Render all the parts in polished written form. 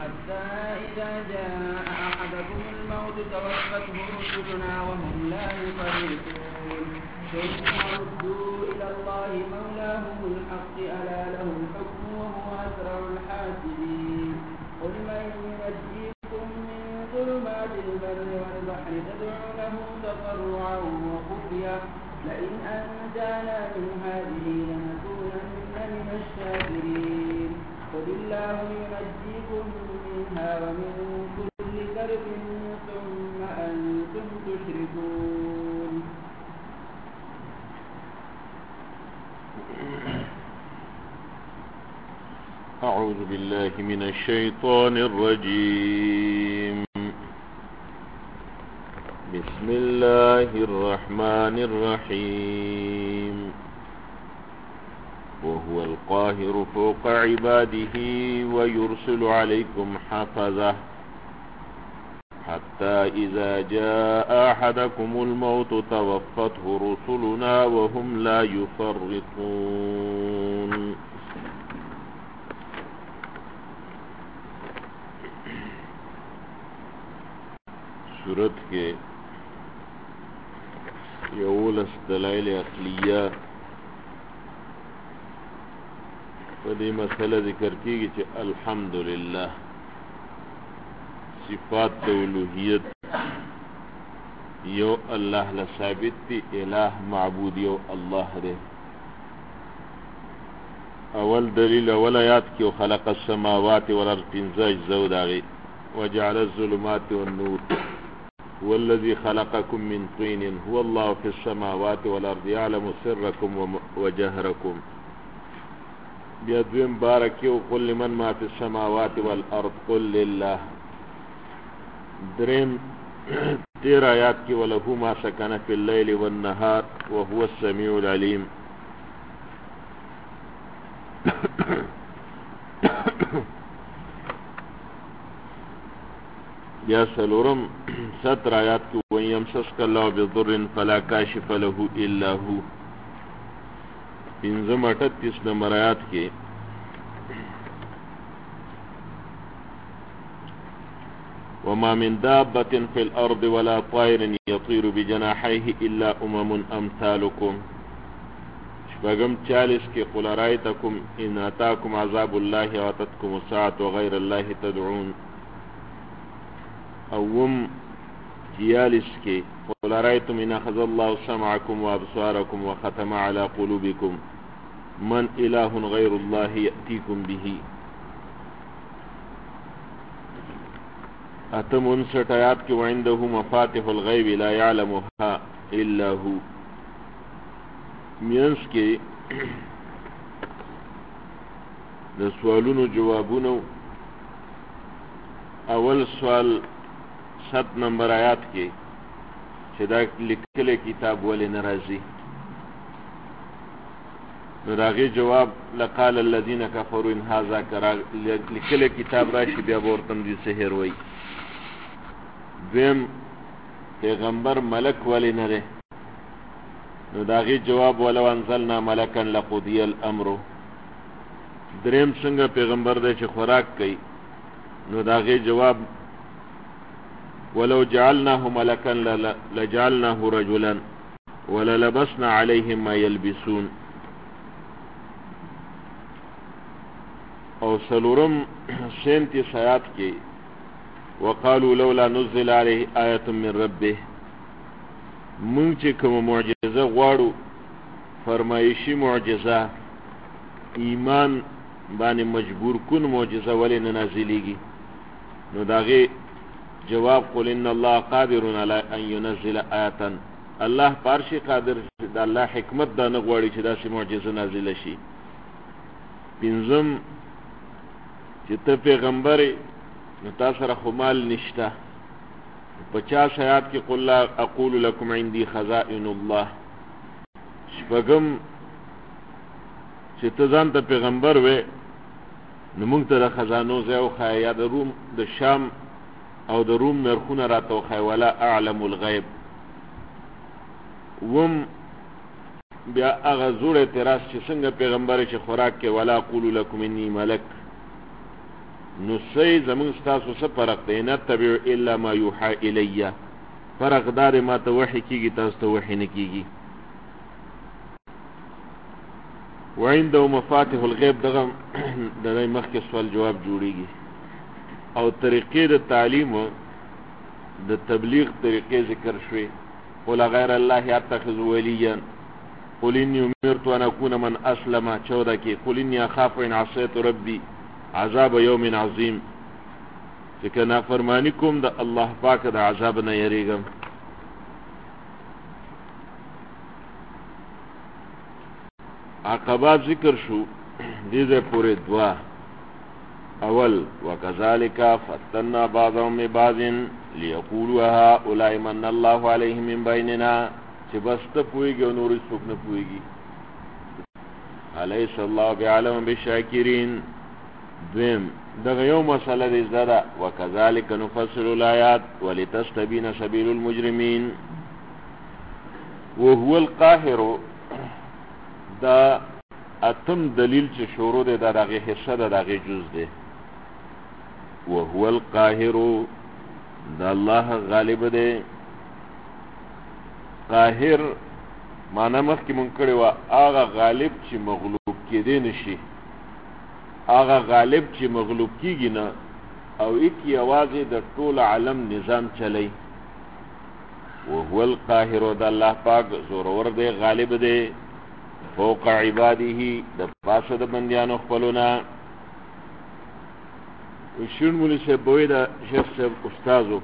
حتى إذا جاء أحدكم الموت توفته رسلنا وهم لا يفرطون ثم ردوا إلى الله مولاهم الحق ألا له الحكم وهو أسرع الحاسبين قل من ينجيكم من ظلمات البر والبحر تدعونه تضرعا وخفيا لئن أنجانا من هذه لنكونن من الشاكرين قل الله ينجيكم منها ومن كل كرب ثم أنتم تشركون. أعوذ بالله من الشيطان الرجيم. بسم الله الرحمن الرحيم. وهو القاهر فوق عباده ويرسل عليكم حفظة حتى إذا جاء أحدكم الموت توفته رسلنا وهم لا يفرطون. سورت کے یولس دلائل عقلیہ پدې مسئلہ ذکر کیږي چې الحمدللہ صفات د اولوہیت یو الله له ثابت دی، الہ معبود یو الله دی. اول دلیل اول آیات کې خلق السماوات والارض پنځه اجزا داغي وجعل الظلمات والنور هو الذي خلقكم من طين هو الله في السماوات والارض يعلم سركم وجهركم. بیا دویم بارکی وقل لمن ما في السماوات والارض قل لله. دریم 13 آیات کی وله ما سکن في الليل والنهار وهو السميع العليم. یا سلورم 17 آیات کی وَإِن يَمْسَسْكَ اللَّهُ بِضُرٍّ فَلَا كَاشِفَ لَهُ إِلَّا هُوَ. پنځم 38 نمبر آیات کې وَمَا مِن دَابَّةٍ فِي الْأَرْضِ وَلَا طَائِرٍ يَطِيرُ بِجَنَاحَيْهِ إِلَّا أُمَمٌ أَمْثَالُكُمْ. شپږم 40 کې قُلْ أَرَأَيْتَكُمْ إِنْ أَتَاكُمْ عَذَابُ اللَّهِ وَأَتَتْكُمُ السَّاعَةُ وَغَيْرَ اللَّهِ تَدْعُونَ. اوم 46 کې قُلْ أَرَأَيْتُمْ إِنْ أَخَذَ اللَّهُ سَمْعَكُمْ وَأَبْصَارَكُمْ وَخَتَمَ عَلَى قُلُوبِكُمْ مَنْ إِلَهٌ غَيْرُ اللَّهِ يَأْتِيكُمْ بِهِ. اتم 59 آیات کې وعنده مفاتح الغیب لا يعلمها الا هو. مینس کې د سوالونو جوابونو. اول سوال 7 نمبر آیات کې چې دا لیکل کتاب ولې ناراضي، نو داغه جواب لقال الذين كفروا ان هذا لیکل کتاب راشي بیا ورته دي سحر وای. دویم پیغمبر ملک ولې نه ده، نو داغه جواب ولو انزلنا ملکا لقضي الامر. دریم څنګه پیغمبر دی چې خوراک کوي، نو داغه جواب ولو جعلناه ملكا لجعلناه رجلا وللبسنا عليهم ما يلبسون. او سلورم 37 آیات کې وقالوا لولا نزل عليه آية من ربه. مونږ چې کوم معجزه غواړو فرمایشي معجزه ایمان باندې مجبور کن معجزه ولې نه نازلېږي، نو داغه جواب قل ان الله قادر على ان ينزل آية. الله پارشي قادر، د الله حکمت دا نه غواړي چې داسې معجزه نازله شي. پنځم چې ته پیغمبر نو تاسو سره خو مال نشته. 50 آیات کې قل لا اقول لكم عندي خزائن الله. شپږم چې ته ځان ته پیغمبر وې نو موږ ته د خزانو ځای وښایه، یا د روم د شام او د روم نرخونه راته وښایه. ولا اعلم الغیب. وم بیا هغه زوړ اعتراض چې څنګه پیغمبر چې خوراک کې ولا اقول لكم اني ملک، نو سی زمون ستاسو څه فرق دی؟ نتبع الا ما یوحى الیه، فرق دار ما ته وحی کیږي تاسو ته وحی نه کیږي. وعنده مفاتيح الغیب دغه د مخکې سوال جواب جوړیږي. او طریقې د تعلیم د تبلیغ طریقې ذکر شوي. قل غیر الله اتخذ ولیا، قل انی امرت ان اکون من اسلم 14 کې، قل انی اخاف ان عصیت ربی عذاب یوم عظیم، چې که نافرمانی کوم د الله پاک د عذاب نه یریږم. عقبات ذکر شو دیده پوری دعا. اول وکذالک فتنا بعضهم ببعض لیقولوا هؤلاء من الله علیهم من بیننا، چې بس ته پوهیږي او نور څوک نه پوهیږي. الیس الله بعلم بالشاکرین. دویم دغه یو مسله دی زده، وکذالک نفصل الآیات ولتستبین سبیل المجرمین. وهو القاهر دا اتم دلیل چې شروع دی دا دغه حصه ده، دغه جز دی. وهو القاهر دا الله غالب دی. قاهر معنا مخکې مونږ کړې وه هغه غالب چې مغلوب کېدی نشي، هغه غالب چې مغلوب کیږي نه او ایک یوازې د ټول عالم نظام چلی. وهو القاهر دا الله پاک زورور دی، غالب دی. فوق عباده د پاسه د بندیانو خپلونه. شون مولی صاحب بوی دا شیخ صاحب استازو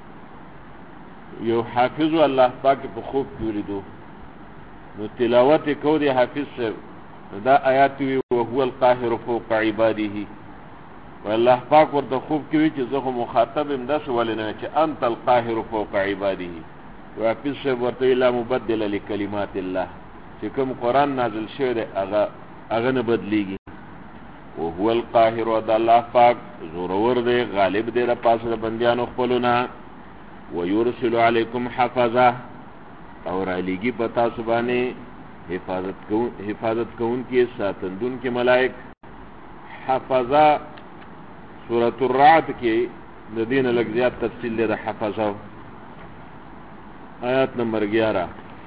یو حافظو الله پاک په خوب کې ولیدو، نو تلاوت کو دی حافظ صاحب دا آیات وی وهو القاهر فوق عباده، والله پاک ورته خوب کې وی چې زه خو مخاطب ام داسې ولې نه چې انت القاهر فوق عباده. حافظ صاحب ورته لا مبدل لکلمات الله، چې کوم قرآن نازل شوی دی هغه نه بدلیږي. وهو القاهر و دا الله پاک زورور دی، غالب دی د پاسه د بندیانو خپلونه. ويرسل علیکم حفظه، او رالیږي په تاسو باندې حفاظت کون کې ساتندون کې ملائک. حفظه سورۃ الرعد کې د دین لږ زیات تفصیل دی د حفظه. آیات نمبر 11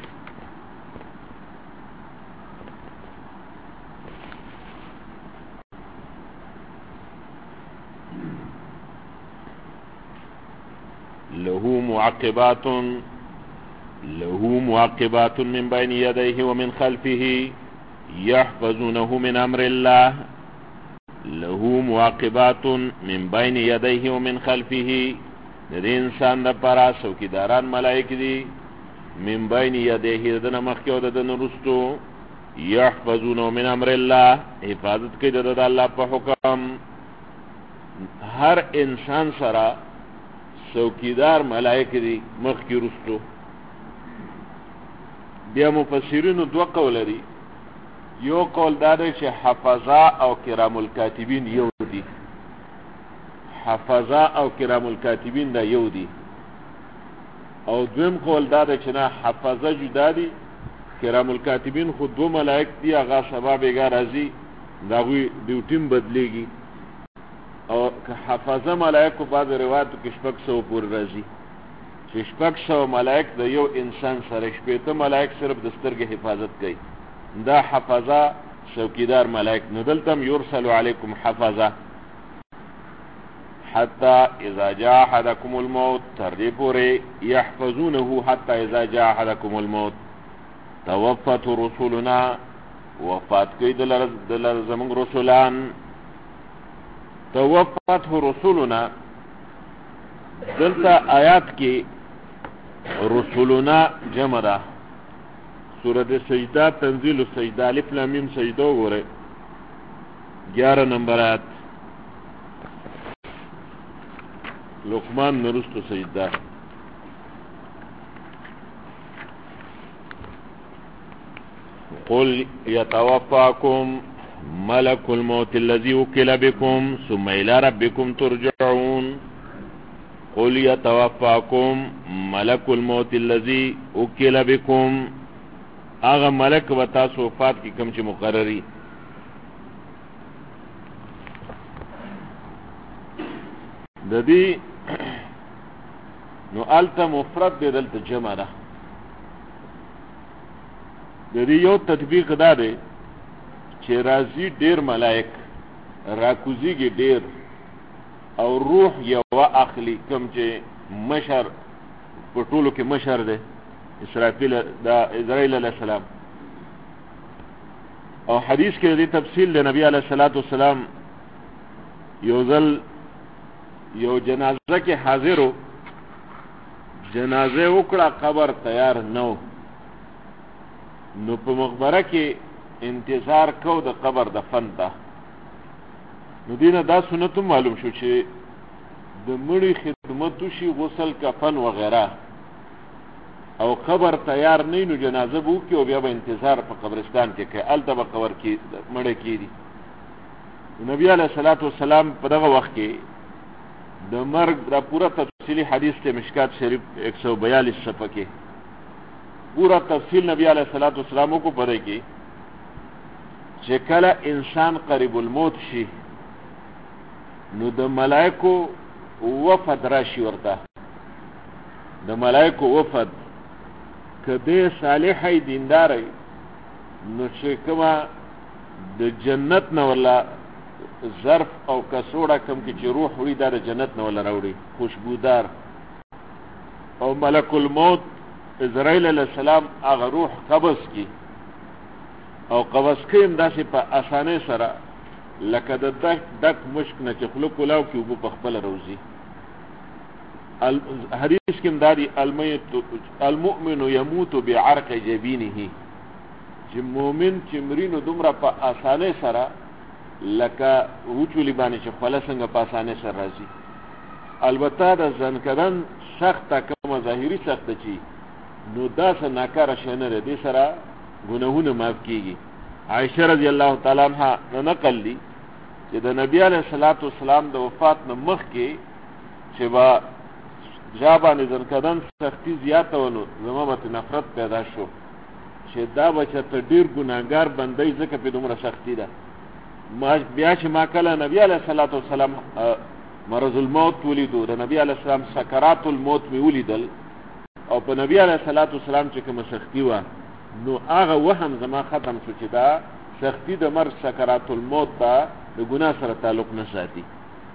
له معقبات من بين يديه ومن خلفه يحفظونه من امر الله. له معقبات من بين يديه ومن خلفه، د دې انسان د پاره څوکیداران ملائک دي. من بين يديه دنه مخکې او دنه وروستو. يحفظونه من امر الله، حفاظت کوي د الله په حکم. هر انسان سره څوکیدار ملائک دي مخکې وروستو. بیا مفسرینو دوه قول لري. یو قول دا دی چې حفظا او کرام الکاتبین یو دي. حفظا او کرام الکاتبین دا یو دي. او دویم قول دا دی چې نه، حفظا جدا دي، کرام الکاتبین خود دو ملائک دي، هغه سبا بیګا راځي دا غوی ډیوټیم بدلیږي. او که حفظه ملائکو بعض روایتو کې 600 پورې راځي، چې 600 ملائک د یو انسان سره 80 ملائک صرف د سترګې حفاظت کوي. دا حفظه څوکیدار ملائک نه. دلته یرسل علیکم حفظه حتی اذا جاء احدکم الموت، تر دې پورې یحفظونه حتی اذا جاء احدکم الموت. توفت رسولنا، وفات کوي دلر زمونږ رسولان. توفت رسولنا دلته آیات کې رسولنا جمع ده. سورۃ سجدہ تنزیل السجدہ الف لام میم سجدہ وګوره 11 نمبر آیات. لقمان نرستو سجدہ. قل يتوفاكم ملك الموت الذي وكل بكم ثم الى ربكم ترجعون. قل يتوفاكم ملك الموت الذي وكل بكم، اغه ملک و تاسو وفات کی کم چې مقرری. د دې نو الته مفرد دی دلته جمع ده. د دې یو تطبیق دا دی چې راځي ډیر ملائک راکوزیږي ډیر او روح یوه اخلي، کوم چې مشر په ټولو کې مشر دی اسرافیل دا اسرائیل علیه السلام. او حدیث کې دې تفصیل د نبی علیه الصلاۃ والسلام یو ځل یو جنازه کې حاضرو، جنازه وکړه قبر تیار نو، نو په مقبره کې انتظار کو د قبر دفن ته. نو دینه دا سنت معلوم شو چې د مړي خدمت وشي، غسل کفن وغیره، او قبر تیار نه نو جنازه به وکړي او بیا به انتظار په قبرستان کې کوي، هلته به قبر کې مړه کېږي. نبی علیه الصلاۃ والسلام په دغه وخت کې د مرګ دا پورا تفصیلی حدیث ته مشکات شریف 142 صفحه کې پورا تفصیل نبی علیه الصلاۃ والسلام کو پدې کې چې کله انسان قریب الموت شي نو د ملائکو وفد راشي ورته، د ملائکو وفد کده صالحای دیندارای نو چې کومه د جنت نه ولا ظرف او کسوړه کم کې چې روح وړي دا د جنت نه ولا راوړي خوشبودار، او ملک الموت اسرائیل علیہ السلام هغه روح قبض کی او قبض کیم داسې په اسانه سره لکه د دک مشک نه چې خلق کلاو کې وبو په خپل روزي. حدیث کې مداري المؤمن يموت بعرق جبينه، چې مؤمن چې مرینو دومره په اسانه سره لکه وچولی باندې چې خپل څنګه په اسانه سره راځي. البته د ځنکدن سخت کومه ظاهري سخت چی نو دا څه ناکاره شي نه دي سره ګناهونه معاف کیږي. عائشه رضی الله تعالی عنها نقل دي چې د نبی علیه الصلاۃ والسلام د وفات نه مخکې چې با جابانې ځنکدن سختی زیاته ونه زما مت نفرت پیدا شو چې دا بچه ته ډیر ګناهګار بندي ځکه په دومره سختی ده. ما بیا چې ما کله نبی علیه الصلاۃ والسلام مرض الموت ولیدو، د نبی علیه السلام سکرات الموت می ولیدل او په نبی علیه الصلاۃ والسلام چې کوم سختی و نو هغه وهم زما ختم شو چې دا سختی د مرګ سکرات الموت ته د ګناه سره تعلق نه ساتي.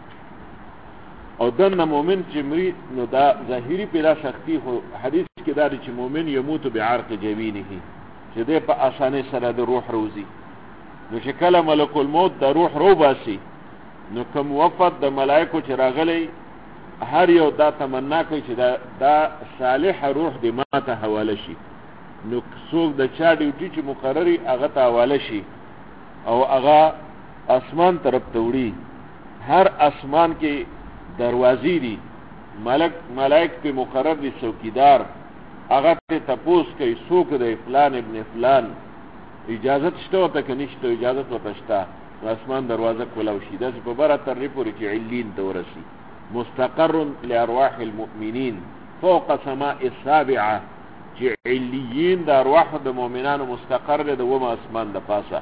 او دنه مؤمن چې مری نو دا ظاهری پیدا سختی خو حدیث کې دا چې مؤمن يموت بعرق جبینه، چې دې په اسانه سره د روح روزي. نو چې کله ملک الموت د روح رو باسي نو کوم وفد د ملائکو چې راغلي هر یو دا تمنا کوي چې دا صالح روح دې ماته حواله شي. نو څوک د چا ډیوټي چې مقرري هغه ته حواله شي او هغه اسمان طرف ته وړي. هر اسمان کې دروازې دي، ملائک په مقرر دي څوکیدار، هغه ته تپوس کوي څوک دی فلان ابن فلان، اجازت شته ورته که نشته، اجازت ورته شته، اسمان دروازه کولاو شي. داسې په بره ترې پورې چې علین ته ورسي. مستقر لارواح المؤمنین فوق سماء السابعه، چې علیین د ارواح د مؤمنانو مستقر دی د ومه اسمان د پاسه.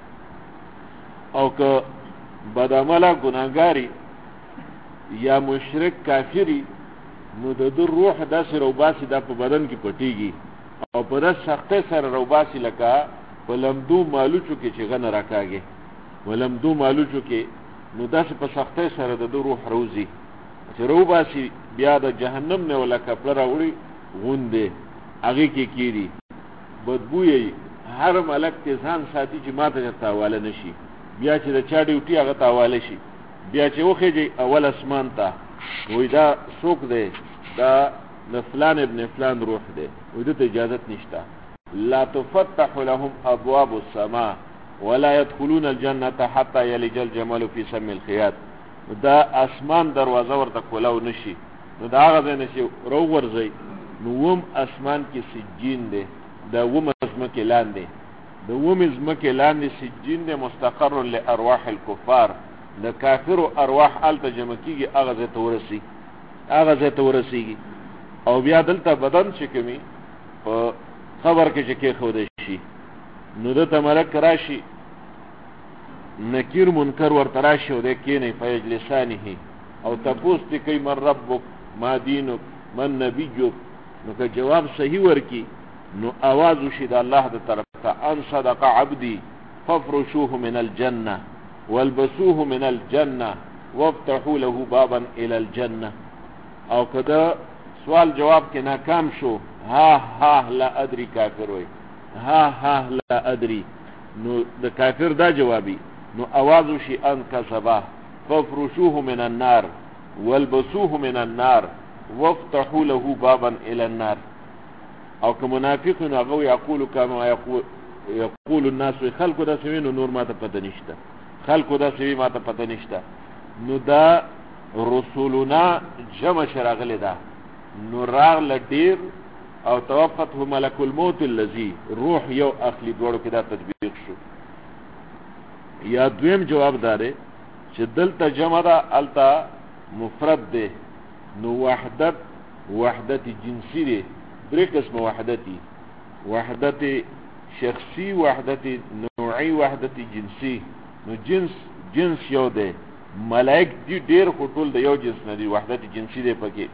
او که بدعمله ګناهګاري یا مشرک کافری نو د روح داسې روباسي دا په بدن کې پټیږي او په داسې سختۍ سره روباسي لکه په لمدو مالوچو کې چې غنه راکاږي، ولمدو مالوچو کې نو داسې په سختۍ سره د روح روزي چې روباسي بیا د جهنم نه ولا کپړه راوړي غوندې هغې کې کېږي بدبویي. هر ملک ته ځان ساتي چې ماته درته حواله نه شي، بیا چې د چا ډیوټي هغه ته حواله شي، بیا چې وخېږي اول اسمان ته وایي دا څوک دی، دا د فلان ابن فلان روح دی، وایي دته اجازت نشته. لا تفتح لهم ابواب السماء ولا يدخلون الجنه حتى يلج الجمل في سم الخياط. دا اسمان دروازه ورته کولاو نشي، نو دا هغه ځای نه چې راوغورځئ نو وم اسمان کې سجین دی، دا وم ځمکې لاندې، د ومې ځمکې لاندې سجین دی مستقر لارواح الکفار. د کافرو ارواح هلته جمع کېږي، هغه ځای ته ورسېږي. او بیا دلته بدن چې کومي په قبر کې چې کېښودی شي نو دته ملک راشي، نکیر منکر ورته راشي او دی کېنئ فیجلسانه، او تپوس تی کئی من ربک ما دینک من نبیک، نو که جواب صحیح ورکی نو آواز وشید الله د طرف ته ان صدق عبدی فافرشوه من الجنه والبسوه من الجنه وافتحوا له بابا الى الجنه. او کدا سوال جواب کې ناکام شو، ها ها لا ادري کافر وي، ها ها لا ادري، نو د کافر دا جوابي، نو आवाज وشي ان کذبا فافرشوه من النار والبسوه من النار وافتحوا له بابا الى النار. او که منافق نو هغه یقول کما یقول الناس، خلقو دا سوي نور ما ته پته نشته، خلقو دا سوي ما ته پته نشته. نو دا رسولنا جمع شراغلی دا، نو راغله ډیر او توفته ملک الموت الذي روح یو اخلی دوړو کې دا تطبیق شو. یا دویم جواب داره چې دلته جمع دا التا مفرد ده، نو وحدت جنسی ده، درې قسم وحدتی، وحدت شخصی، وحدت نوعی، وحدت جنسی. نو جنس یو ده، ملائک دی ډیر خو ټول د یو جنس نه دي، وحدت جنسی ده پکې.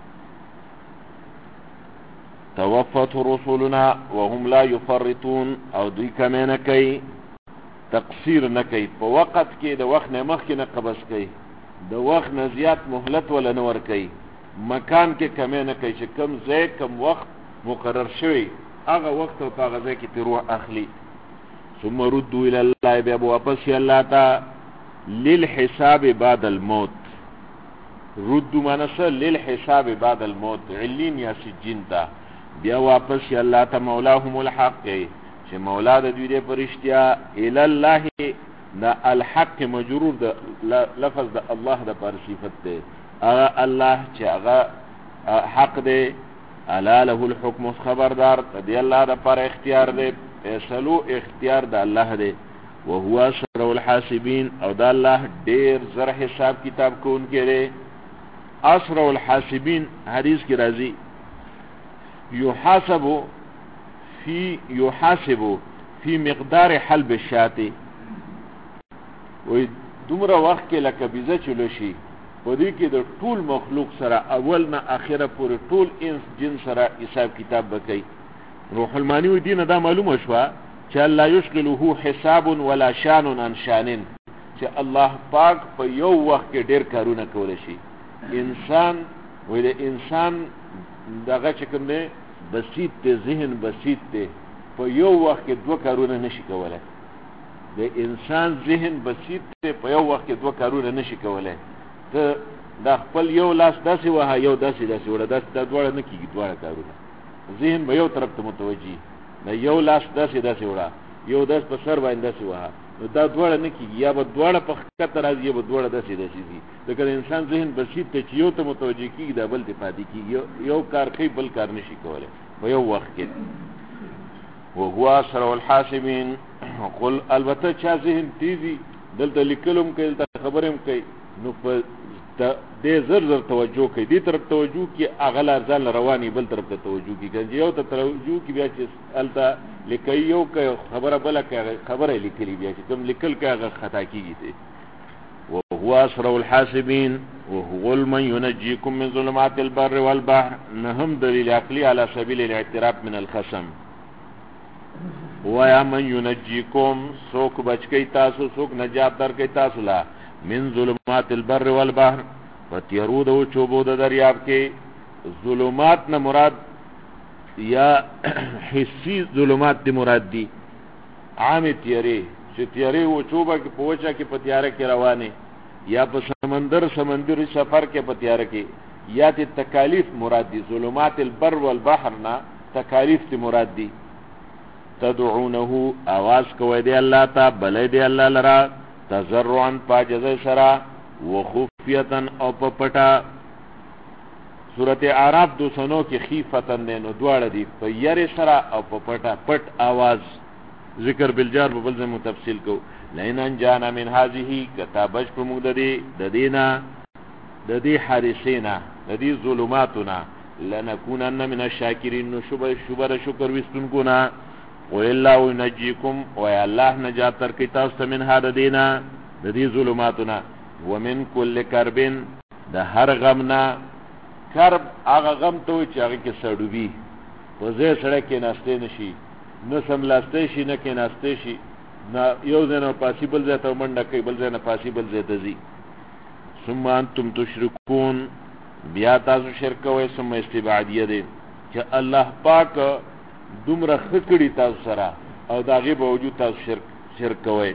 توفت رسولنا وهم لا يفرطون، او دوی کمه نه کوي، تقصیر نه کوي، په وخت کې د وخت نه مخکې نه قبض کوي، د وخت نه زیات مهلت ولا نه ور کوي، مکان کې کمه نه کوي، چې کم ځای کم وخت مقرر شوی هغه وخت او هغه ځای کې روح اخلي. ثم ردوا الى الله، بیا واپس الله تا للحساب بعد الموت. ردوا منسا للحساب بعد الموت، علین یا سجین تا، بیا واپس الله تا مولاهم الحق، چې مولا د دوی د پرشتیا الى الله دا الحق مجرور د لفظ د الله د پر صفت ده، هغه الله چې هغه حق ده، الا له الحكم، خبردار دی الله د پر اختیار ده، فیصلو اختیار د الله ده. وهو اسرع الحاسبین، او دا الله ډیر زر حساب کتاب کوونکی دی. اسرع الحاسبین حدیث کی راضی یحاسب فی مقدار حلب الشاة، وی دومره وخت کې لکه بیزه چلو شي، په دې کې د ټول مخلوق سره اول نه اخره پورې ټول انس جن سره حساب کتاب وکړي. روح المانی و دین دا معلومه شوه چې الله یشغله حساب ولا شان عن شان، چې الله پاک په یو وخت کې ډیر کارونه کولی شي. انسان وی د انسان دغه چې کوم دی بسیط دی، ذهن بسیط دی، په یو وخت کې دوه کارونه نشي کولی. د انسان ذهن بسیط دی، په یو وخت کې دوه کارونه نشي کولی. ته دا خپل یو لاس داسې وها، یو داسې وړه، دا دواړه نه کېږي، دواړه کارونه. ذهن به یو طرف ته متوجي، دا یو لاس داسې وړه، یو داس په سر باندې داسې وها، نو دا دواړه نه کېږي، یا به دواړه په ښکته راځي، یا به دواړه داسې ځي. ځکه د انسان ذهن بسیط دی چې یو ته متوجه کېږي، دا بل ته پاتې کېږي، یو کار کوي بل کار نشي کولی په یو وخت کې. وهو اسرع الحاسبین. قل البته چا ذهن تیزی دلته لیکلم کوي، دلته خبرم کوي، نو په دې زر توجه کوي، دې طرف توجه کی اغلا ځل رواني، بل طرف ته توجه کی، کنه یو ته توجه کی بیا چې الته لیکي یو کوي خبره بل کوي، خبره لیکلي بیا چې کوم لیکل کوي خطا کیږي. وهو اسرع الحاسبین وهو من ينجيكم من ظلمات البر والبحر. نهم دلیل عقلی على سبيل الاعتراف من الخصم. ویا من ينجيكم، سوک بچکی تاسو، سوک نجات در کی تاسو لا، من ظلمات البر والبحر، فتیرو دو چوبو د دریاب کې. ظلمات نه مراد یا حسی ظلمات دی مراد دی، عام تیری چې تیری و چوبه کې پوچا کې پتیاره کې روانه، یا په سمندر سفر کې پتیاره کې، یا ته تکالیف مراد دی. ظلمات البر والبحر نه تکالیف تی مراد دی. تدعونه، आवाज کوي دی الله ته، بلې دی الله لرا، تزرعا پاجزه سرا، وخفیتن او پپټا. سورت اعراف 209 کې خیفتن نو دواړه دی، په یری سرا او پپټا، پټ आवाज. ذکر بالجار په بل ځای تفصیل کو. لئن جانا من هذه، کتابش په موږ د دینا د دې حادثینا د دې ظلماتنا، لنکونن من الشاکرین، نو شبر شکر وستونکو نا. قل الله ينجيكم، ويا الله نجات ترکی تاسو من هذا دینا د دې ظلماتنا. ومن كل كرب، د هر غم نه. کرب هغه غم ته وایي چې هغې کې سړوبي په ځای سړی کېناستی نه شي، نه سملاستی شي، نه کېناستی شي، نه یو ځای نه پاسي بل ځای ته منډه کوي، بل ځای نه پاسي بل ځای ته ځي. ثم انتم تشرکون، بیا تاسو شرک کوئ. ثم استبعادیه دی چې الله پاک دومره ښه کړي تاسو سره او د هغې باوجود تاسو شرک کوئ.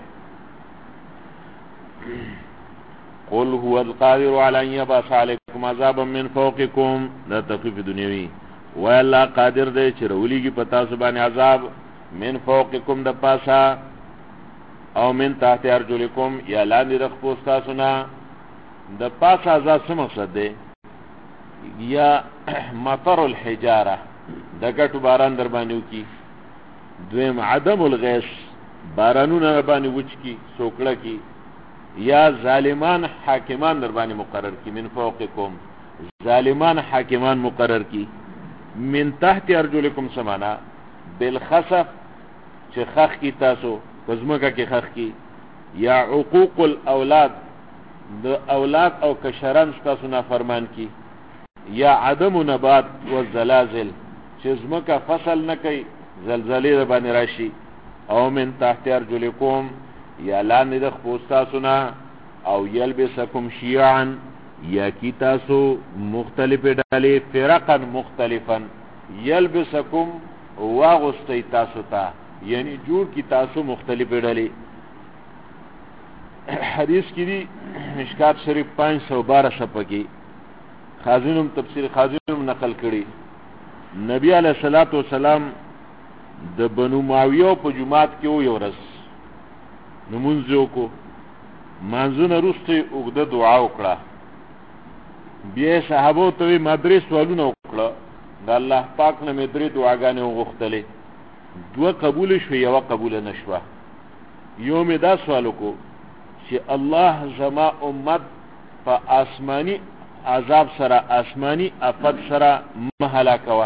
قل هو القادر على ان يبعث عليكم عذابا من فوقكم، دا تخفیف دنیوي. وای الله قادر دی چې راولېږي په تاسو باندې عذاب من فوقکم د پاسه او من تحت ارجلکم یا لاندې د خپو ستاسو نه. د پاسه عذاب څه مقصد دی؟ یا مطر الحجاره، د ګټو باران در باندې وکړي. دویم عدم الغیث، بارانونه در باندې وچ کړي، سوکړه کړي. یا ظالمان حاکمان در باندې مقرر کی. من فوقکم، ظالمان حاکمان مقرر کی. من تحت ارجلکم سمانا بالخسف، چې خخ کی تاسو پزمکه کې خخ کی. یا عقوق الاولاد، د اولاد او کشران تاسو نافرمان کی. یا عدم نبات والزلازل، چې زمکه فصل نه کوي، زلزلې در باندې راشي. او من تحت ارجلکم، یا لاندې د خپو ستاسو نه. او یلبسکم شیعا، یا کی تاسو مختلفې ډلې، فرقا مختلفا. یلبسکم واغستی تاسو ته، یعنی جوړ کی تاسو مختلفې ډلې. حدیث کی دی مشکات شریف 512 صفحه کی خازنم تفسیر خازنم نقل کړي. نبی علیہ الصلوۃ والسلام د بنو معاویه په جماعت کې یو ورځ نمونځو کو، مانځونه وروسته اوږده دعا وکړه. بیا صحابو ته ما درې سوالونه وکړه، د الله پاک نه مې درې دعاګانې وغوښتلې، دوه قبول شوې، یوه قبول نه شوه. یو مې دا سوال وکړو چې الله زما امت په آسماني عذاب سره، آسماني آفت سره مه هلاکوه.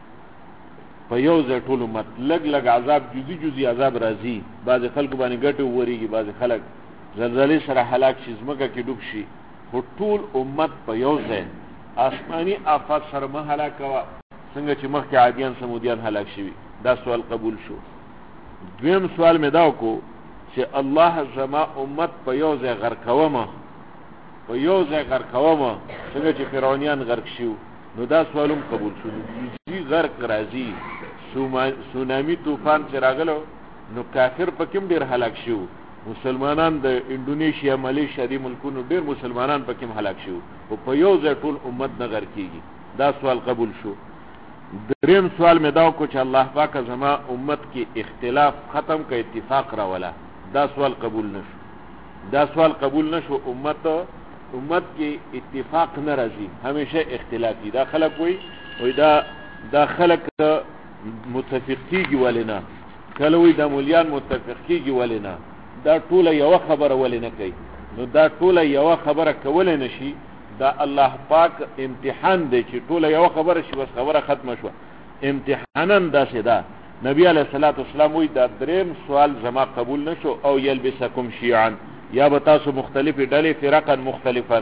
په یو ځای ټول امت لږ لږ عذاب، جزئی جزئی عذاب راځي، بعضې خلکو باندې ګټې وورېږي، بعضې خلک زلزلې سره هلاک شي، ځمکه کې ډوب شي، خو ټول امت په یو ځای آسماني آفت سره مه هلاکوه، څنګه چې مخکې عادیان سمودیان هلاک شوي. دا سوال قبول شو. دویم سوال مې دا وکړو چې الله زما امت په یو ځای غرق کومه، په یو ځای غرق کومه، څنګه چې فرعونیان غرق شو. نو دا سوالم قبول شو. جزئی غرق راځي، سونامي طوفان چې راغلو نو کافر پکې ډېر هلاک شو، مسلمانان د انډونیشیا، ملیشیا دې ملکونو ډېر مسلمانان پکې هلاک شو، او په یو ځای ټول امت نه غرق کیږي. دا سوال قبول شو. دریم سوال مې دا وکړو چې الله پاک زما امت کې اختلاف ختم که اتفاق راولا. دا سوال قبول نشو. دا سوال قبول نشو. امت کې اتفاق نه راځي، همیشه اختلافي. دا خلک وای دا خلک متفق کیږي ولې نه، کله وای دا مولیان متفق کیږي ولې نه، دا ټوله یوه خبره ولې نه کوي. نو دا ټوله یوه خبره کولی نشي، دا الله پاک امتحان دی چې ټوله یوه خبره شي، بس خبره ختمه شوه. امتحانا داسې ده. نبی علیه الصلاة والسلام وای دا دریم سوال زما قبول نشو. او یلبسکم شیعا، یا به تاسو مختلفې ډلې، فرقا مختلفا.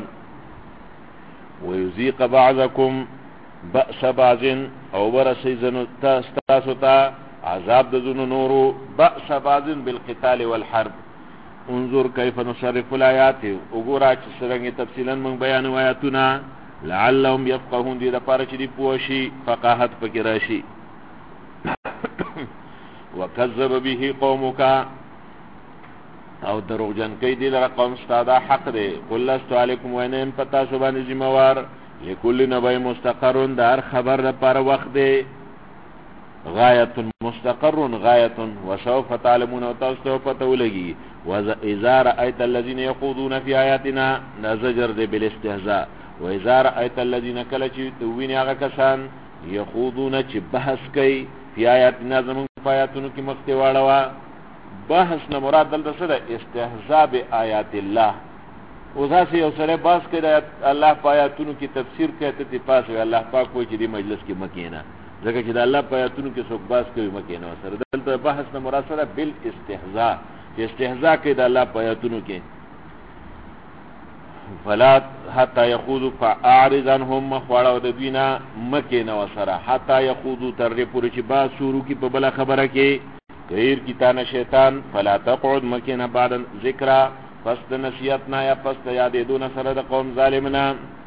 ویذیق بعضکم بأس بعض، او برسی ستاسو ته عذاب د ځینو نورو، بأس بعض بالقتال والحرب. انظر کیف نصرف الآیات، وګوره چې څرنګه تفصیلا موږ بیانوو آیاتونه، لعلهم یفقهون، دې دپاره چې دوی پوه شي، فقاهت پکې راشي. وکذب به قومک، او دروغجن کوي دې لره قوم ستا. دا حق دی. قل لست علیکم، وینم په تاسو باندې ذمہوار، لکل نبی مستقر، د هر خبر لپاره وخت دی. غایت مستقر غایت، وسوف تعلمون، او تاسو ته پته ولګي. واذا رأيت الذين يخوضون في آیاتنا، نزجر دی بالاستهزاء. واذا رأيت الذين، کله چې ویني هغه کسان، یخوضون چې بحث کوي، فی آیاتنا، زمونږ په آیاتونو کې مخکې واړوه. بحث نه مراد دلته څه ده؟ استهزاء بآیات الله. اوس هسې یو سړی بحث کوي د الله په آیاتونو کې، تفسیر کوي، ته ترې پاس وي. الله پاک وایي چې دې مجلس کې مه کښېنه، ځکه چې د الله په آیاتونو کې څوک بحث کوي، مه کښېنه ورسره. دلته بحث نه مراد څه ده؟ بالاستهزاء، چې استهزاء کوي د الله په آیاتونو کې. فلا حتى يخوضوا فاعرض عنهم مخواړه د دوینا مکه نو سره حتى يخوضوا تر دې پورې چې با شروع کی په بل خبره کې غیر کی تانه شیطان فلا تقعد مکه نه بعد ذکر پس د نصیحتنا یا پس د یادې دون سره د قوم ظالمنا.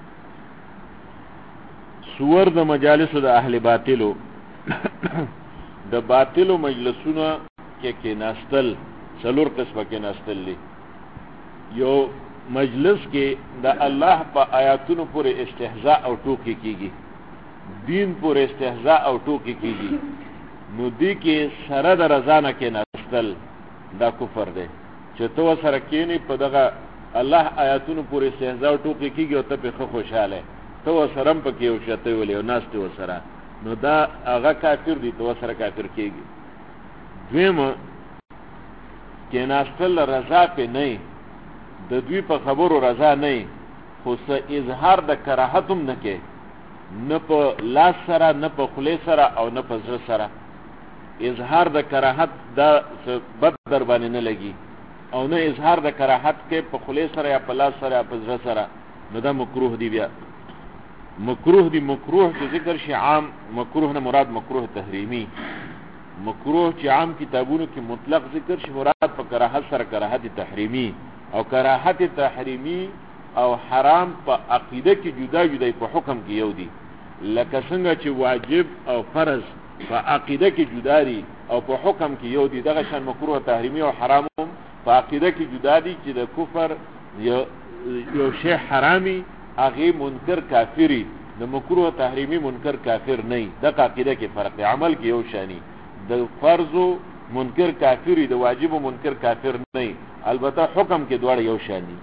سور د مجالسو د اهل باطلو د باطلو مجلسونه کې ناستل څلور قسمه کې ناستل دي. یو مجلس کې د الله په آیاتونو پورې استهزاء او ټوکی کیږي، دین پورې استهزاء او ټوکی کیږي، نو دی کې سره د رضا نه کې ناستل دا کفر دی. چې تو سره کېنی په دغه الله آیاتونو پورې استهزاء او ټوکی کیږي او ته په خوشاله تو سره په کې او شته ولې او ناشته وسره، نو دا هغه کافر دی، تو سره کافر کیږي. دویم کې ناستل رضا په نه، د دوی په خبرو رضا نه، خو څه اظهار د کراهت هم نه کې، نه په لاس سره، نه په خولې سره او نه په زړه سره. اظهار د کراهت دا بد در باندې نه لګي، او نه اظهار د کراهت کې په خولې سره یا په لاس سره یا په زړه سره، نو دا مکروه دی. بیا مکروه دی. مکروه چې ذکر شي عام، مکروه نه مراد مکروه تحریمی. مکروه چې عام کتابونو کې مطلق ذکر شي مراد په کراهت سره کراهت تحریمی، او کراهت تحریمی او حرام په عقیده کې جدا جدا په حکم کې یو دي. لکه څنګه چې واجب او فرض په عقیده کې جدا دي او په حکم کې یو دي، دغه شان مکروه تحریمی او حرام هم په عقیده کې جدا دي. چې د کفر یو شی حرامي هغه منکر کافری، د مکروه تحریمی منکر کافر نه، دغه عقیده کې فرق دی. عمل کې یو شانی، د فرض منکر کافری، د واجب منکر کافر نه، البته حکم کې دواړه یو شان دي.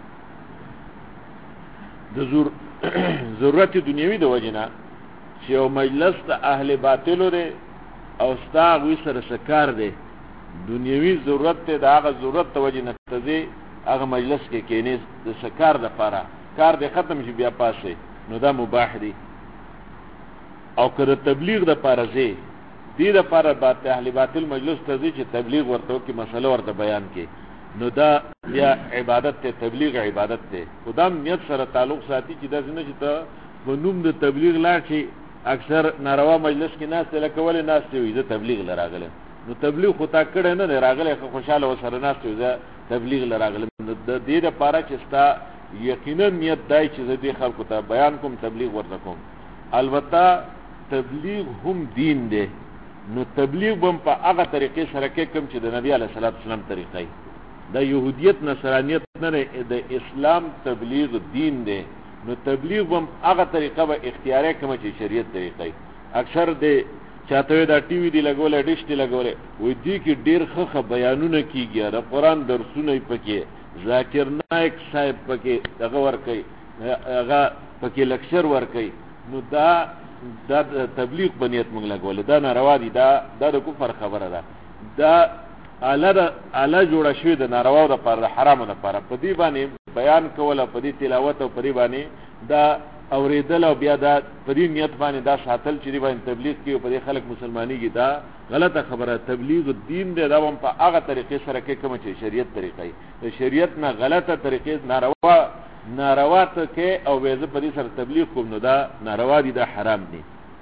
د ضرورت دنیوي د وجنه چې یو مجلس د اهل باطلو دی او ستا غوی سره سکار دی، دنیوي ضرورت ته د هغه ضرورت د وجنه ته هغه مجلس کې کېنې د سکار د لپاره کار دی ختم شي بیا پاسه، نو دا مباح دی. او که د تبلیغ د لپاره ځي، دې د لپاره د اهل باطل مجلس ته ځي چې تبلیغ ورته کې مسله ورته بیان کې، نو دا بیا عبادت ته، تبلیغ عبادت ته. خدام نیت سره تعلق ساتي چې دا څنګه چې ته په نوم د تبلیغ لاړ شي. اکثر ناروا مجلس کې ناست لکه ولې ناست وي زه تبلیغ لراغله، نو تبلیغ خو تا کړه نه راغله، خوشاله وسره ناست وي زه تبلیغ لراغله. د دې لپاره چې ستا یقینا نیت دای چې زه دې خلکو ته بیان کوم، تبلیغ ورته کوم. البته تبلیغ هم دین دی، نو تبلیغ هم په هغه طریقې سره کې کوم چې د نبی علیه الصلاۃ والسلام طریقې، د يهودیت نصرانیت نه، د اسلام تبلیغ دین دی. نو تبلیغ هم هغه طریقه به اختیاري کوم چې شریعت طریقې. اکثر د چاته دا ټي وي دی لګولې، ډیش دی لګولې، وې دي کې ډیر ښه بیانونه کیږي، د قران درسونه پکې، ذاکر نائک صاحب پکې دغه ور کوي، هغه پکې لیکچر ور کوي. نو دا تبلیغ بنیت موږ لګولې، دا ناروا دي، دا د کفر خبره ده. دا اعلی جوړه شوې د ناروا د پر حرامو د پر په دې باندې بیان کول، په دې تلاوت او په دې باندې دا اوریدل او بیا دا په دې نیت باندې دا ساتل چې دی باندې تبلیغ کوي، په دې خلک مسلمانۍ کې دا غلطه خبره. تبلیغ دین دی، دا هم په هغه طریقې سره کې کوم چې شریعت طریقې، د شریعت نه غلطه طریقې ناروا ته کې او وېزه په دې سره تبلیغ کوم، نو دا ناروا دي، دا حرام دي.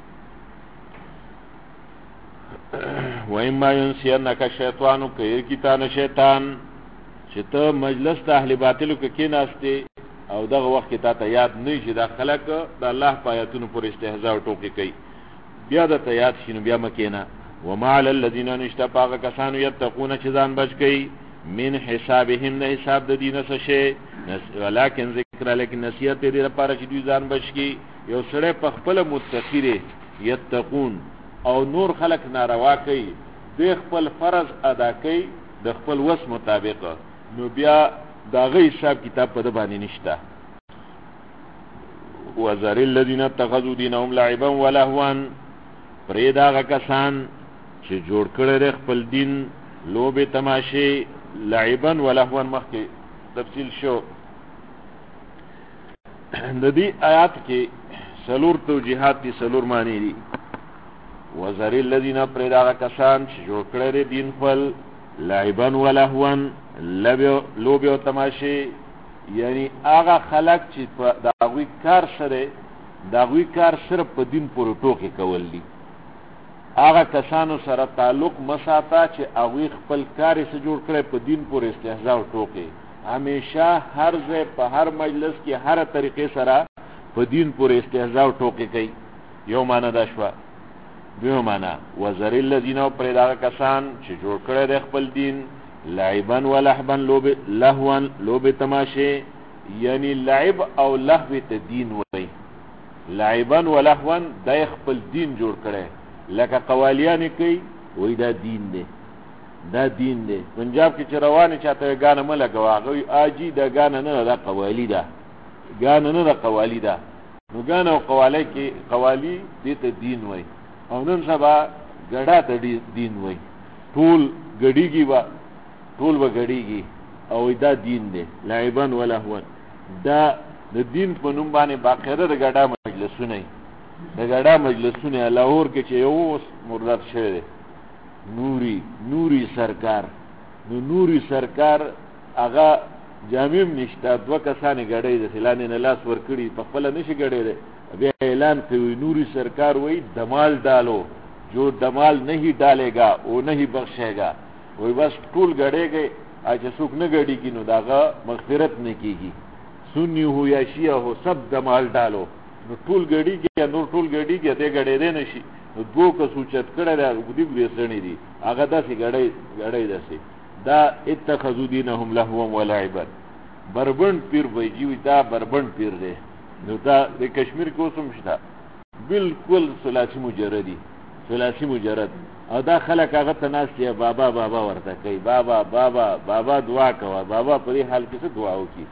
و اما ينسينك الشيطان كيركتان شیطان چې ته مجلس ته اهل باطلو کې کېناستې او دغه وخت کې تا ته یاد نه شي دا خلک د الله په آیاتونو پر استهزاء او ټوکې کوي، بیا د ته یاد شي نو بیا مه کېنه. وما على الذين نشته پاغه کسانو یتقون چې ځان بچ کوي من حسابهم نه حساب د دینه څه شي، ولکن ذکر لیکن نصیحت دې لپاره چې دوی ځان بچ کی. یو سړی په خپل متقی دی یتقون او نور خلق ناروا کوي، د خپل فرض ادا کوي د خپل وس مطابق، نو بیا داغه حساب کتاب په باندې نشته. وذر الذين اتخذوا دينهم لعبا ولهوا، پرې داغه کسان چې جوړ کړي خپل دین لوبه تماشې، لعبا ولهوا مخکې تفصیل شو. د دې آیات کې سلور توجیهات دي، سلور معنی دي. وذر الذين پرې داغه کسان چې جوړ کړي دین خپل لعبا ولهوا، لوبه او تماشې، یعنی هغه خلک چې د هغوی کار سره د هغوی کار صرف په دین پورې ټوکې کول دي، هغه کسانو سره تعلق مساته چې هغوی خپل کار یې څه جوړ کړی په دین پورې استهزا او ټوکې. همیشه هر ځای په هر مجلس کې هر طریقې سره په دین پورې استهزا او ټوکې کوي. یو معنا دا شوه. دویمه معنا وذر الذین، پرېږده هغه کسان چې جوړ کړی دی خپل دین لعبا و لهوا، لهوا لوبې تماشې، یعنی لعب او لهو ته دین وایي. لعبا و لهوا دا خپل دین جوړ کړی، لکه قوالیانې کوي وایي دا دین دی، دا دین دی. پنجاب کې چې روانې چاته ګانه مه لګوه، هغه وایي آجي دا ګانه نه ده، دا قوالي ده، ګانه نه ده قوالي ده. نو ګانه او قوالی کې قوالی دې ته دین وایي، او نن سبا ګډا ته دین وایي. ټول ګډیږي به، ټول به ګډیږي او دا دین دی. لعبا و لهوا دا د دین په نوم باندې باقاعده د ګډا مجلسونه وي، د ګډا مجلسونه. لاهور کې چې یو مردار شوی دی نوري سرکار، نو نوري سرکار هغه جامع نشته، دوه کسانې ګډی د سیلانې نه لاس ورکړي، په خپله نشي ګډی دی. بیا اعلان کوي نوري سرکار وایي دمال ډالو، جو دمال نہیں ڈالے گا وہ نہیں بخشے گا. وہی بس ټول ګډې گئے، چې څوک نه ګډېږي نو د هغه مغفرت نه کېږي. سنی ہو یا شیعه ہو سب دمال ډالو، نو ټول ګډېږي یا نور ټول ګډېږي ته ګډېدی نه شي. نو دوه کسو چت کړی دی، اوږدې اوږدې څڼې دي، هغه داسې ګډی داسې. دا اتخذوا دینهم لهوا و لعبا. بربند پیر وایي دا بربند پیر دی. نو دا د کشمیر کې اوس هم شته، بالکل ثلاثي مجردي، ثلاثي مجرد. او دا خلک هغه ته ناست یا بابا بابا ورته کوي، بابا بابا بابا دعا کوه، بابا په دې حال کې څه دعا وکړي،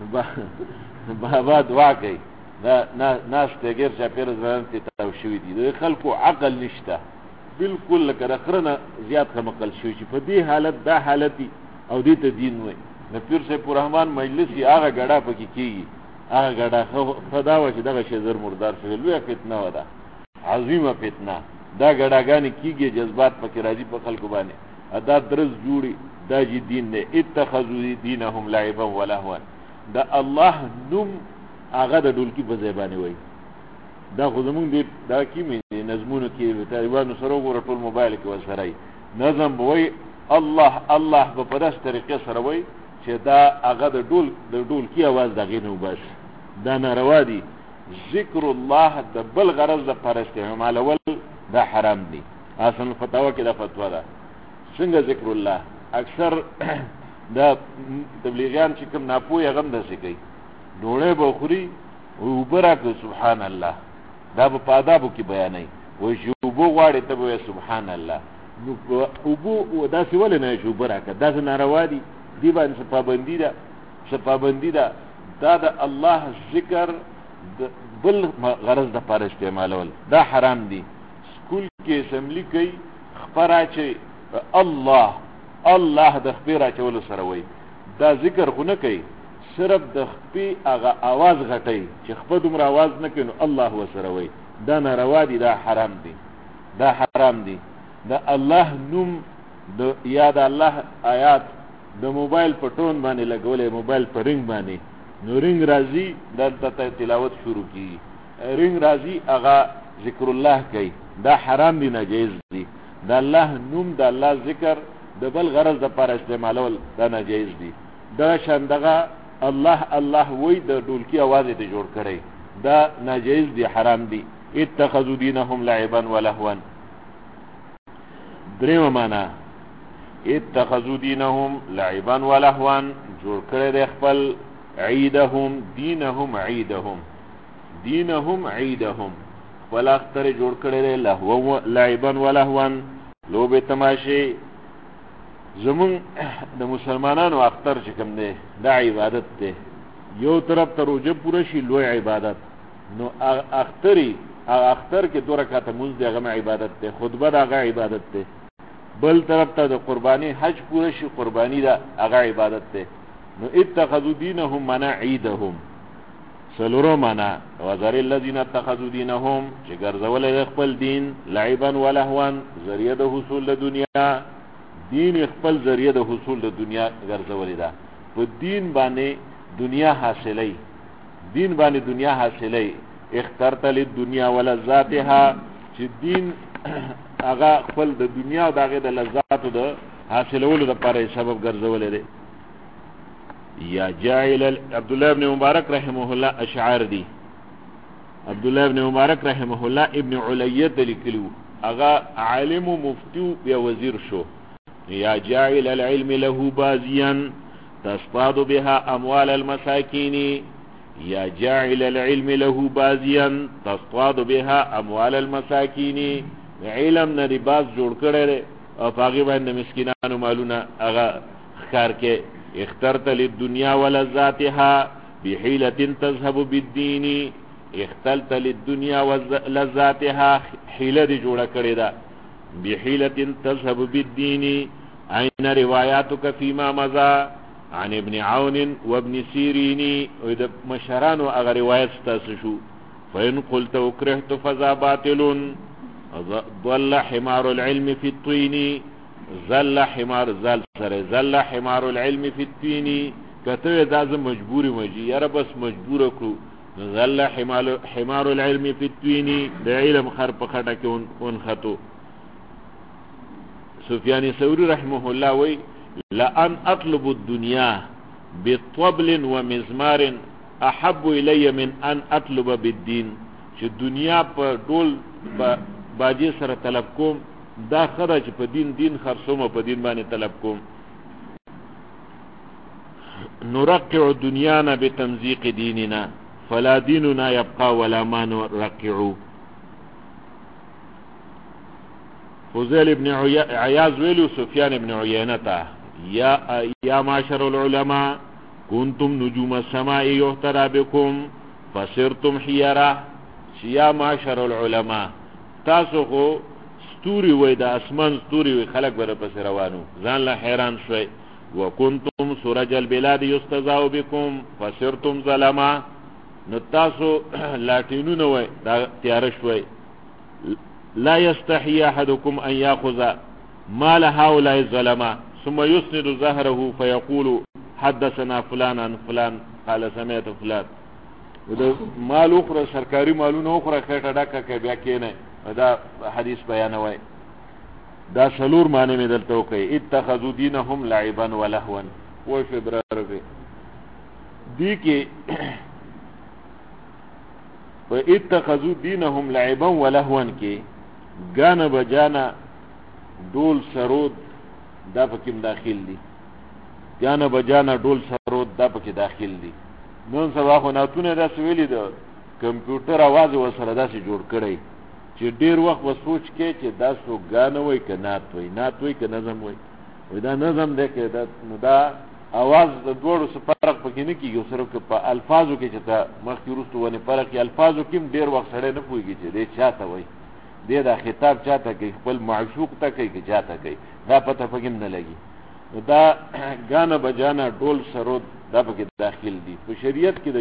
بابا دعا کوي. دا ناست دی غیر چاپېره ځان ته تاو شوي دي. د خلکو عقل نشته، بالکل لکه د خره نه زیات خمقل شوي چې په دې حالت دا حالت دي او دې ته دین وایي. د پیر صاحب الرحمن مجلس یې هغه ګډا پکې کېږي، هغه ګډا ښه دا وه چې دغه شی زر مردار شوی. لویه فتنه وه ده، عظیمه فتنه. دا ګډاګانې کېږي، جذبات پکې راځي په خلکو باندې، دا درز جوړي، دا چې دین دی. اتخذوا دینهم لعبا و لهوا. دا الله نوم هغه د ډولکي په ځای باندې وایي. دا خو زمونږ دا کیمې نظمونو کې طالبانو سره وګوره، ټول موبایل کې ورسره وي نظم به وایي الله الله به په داسې طریقې سره وایي چې دا هغه د ډولکي اواز د هغې نه وباسي. دا ناروا دي. ذکر الله د بل غرض دپاره استعمالول دا حرام دي. حسن الفتاوا کې دا فتوا ده. څنګه ذکر الله؟ اکثر دا تبلیغیان چې کوم ناپوهه هغه هم داسې کوي، ډوړی به خوري اوبه راکړه سبحان الله، دا به په آدابو کې بیانوي. وایي چې اوبه غواړې ته به وایې سبحان الله. نو اوبه داسې ولې نه چې اوبه راکړه؟ داسې ناروا دي، دې باندې څه پابندي ده، څه پابندي ده. دا د الله ذکر بل غرض دپاره استعمالول دا حرام دي. سکول کې اسمبلي کوي، خپه راچوي الله الله د خپې راچولو سره وایي دا ذکر خو نه کوي، صرف د خپې هغه آواز غټوي چې خپه دومره آواز نه کوي نو الله ورسره وایي. دا ناروا دي، دا حرام دي، دا حرام دي. د الله نوم یا د الله آیات د موبایل په ټون باندې لګولې، موبایل په رنګ باندې، نو رنګ راځي دلته تلاوت شروع کیږي، رنګ راځي هغه ذکر الله کوي. دا حرام دي، ناجیز دي. د الله نوم د الله ذکر د بل غرض دپاره استعمالول دا ناجیز دي. دا شان دغه الله الله وای د ډولکی اواز ته جوړ کړي، دا ناجیز دي، حرام دي. اتخذوا دینهم لعبا ولهوا. درېمه معنا اتخذوا دینهم لعبا ولهوا، جوړ کړي د خپل عیدهم دینهم عیدهم دینهم عیدهم، خپل اختر جوړ کړي د لهوا لعبا ولهوا، لوبې تماشې. زمون د مسلمانانو اختر چې کوم دی دا عبادت دی. یو طرف ته روژه پوره شي لوی عبادت، نو اختر کې 2 رکعته مونځ دی، هغه عبادت دی. خطبه د هغه عبادت دی. بل طرف ته د قربانی حج پوره شي، قربانی دا هغه عبادت دی. نو اتخذوا دینهم منا عیدهم. سلورو منا وذر الذین اتخذوا دینهم، چې ګرځول خپل دین لعبا ولهوا، ذریعه د حصول د دنیا. دین خپل ذریعه د حصول د دنیا ګرځولې ده. په دین باندې دنیا حاصلی دین باندې دنیا حاصلی اخترت للدنیا ولذاتها چې دین هغه خپل د دنیا او دغه د لذاتو د حاصلولو لپاره سبب ګرځولې دی. یا جاعل عبد الله ابن مبارک رحمه الله اشعار دی. عبد الله ابن مبارک رحمه الله ابن علیه لیکلو هغه عالم و مفتي یا وزیر شو. یا جاعل العلم له بازيا تصطاد بها اموال المساكين یا جاعل العلم له بازيا تصطاد بها اموال المساكين علم نه باز جوړ کړي او هغه باندې مسکینانو مالونه هغه ښکار کې. اخترت للدنيا ولذاتها بحيلة تذهب بالدين اختلت للدنيا ولذاتها حيله دي جوړه کړي دا بحيلة تذهب بالدين. عين رواياتك فيما مضى عن ابن عون وابن سيرين وإذا مشهران وأغا روايات ستاسشو. فإن قلت وكرهت فذا باطل ضل حمار العلم في الطين زل حمار زل سره زل حمار العلم في الطين کته دا ز مجبور مجي یاره بس مجبور کړو زل حمار العلم في الطين د علم خر په خټه کې اون خطو. سفیان ثوری رحمه الله وی لأن اطلب الدنيا بطبل ومزمار احب الي من ان اطلب بالدين چې دنیا په ډول باجی سره طلب کوم دا خرج په دین خرڅوم په دین باندې طلب کوم. نرقع دنيانا بتمزيق ديننا فلا ديننا يبقى ولا ما نرقع. فضيل ابن عياض ویلو سفيان ابن عيينة يا معشر العلماء كنتم نجوم السماء يهتدى بكم فصرتم حيرة. يا معشر العلماء تاسو خو ستوري وای د اسمان ستوري وای خلق بر پس روانو ځان لا حیران شوي. وکنتم سرج البلاد یستضاء بكم فصرتم ظلما. نو تاسو لاټینونه وای دا تیار شوي. لا يستحي احدكم ان ياخذ مال هؤلاء الظلما ثم يسند ظهره فيقول حدثنا فلان عن فلان قال سمعت فلان. دا مال اخرى سرکاري مالونه اخرى خټه ډکه کې بیا کېنه دا حدیث بیانوي. دا سلور معنی مې دلته وکي اتخذوا دينهم لعبا ولهوا و فبرار دي کې په اتخذوا دينهم لعبا ولهوا کې غانا بجانا ډول سرود دا پکې داخل دي. غانا بجانا ډول سرود دا پکې داخل دي. نن سبا خو ناتونه دا سویلې ده کمپیوټر आवाज وسره داسې جوړ کړی چې ډیر وخت وسوچ کې چې دا سو غانه وای ک نات وای ک نظم وای دا نظم ده کې دا आवाज د دوړو څخه فرق پکې نه کیږي صرف په الفاظو کې چې تا مخکې وروسته ونه فرق کې الفاظو کې ډیر وخت سره نه پويږي چې دې چاته وای دې دا خطاب چاته کې خپل معشوق ته کوي کې چاته کوي دا پته پکې نه لګي. دا غانه بجانا ډول سرود دا پکې داخل دي. په شریعت کې د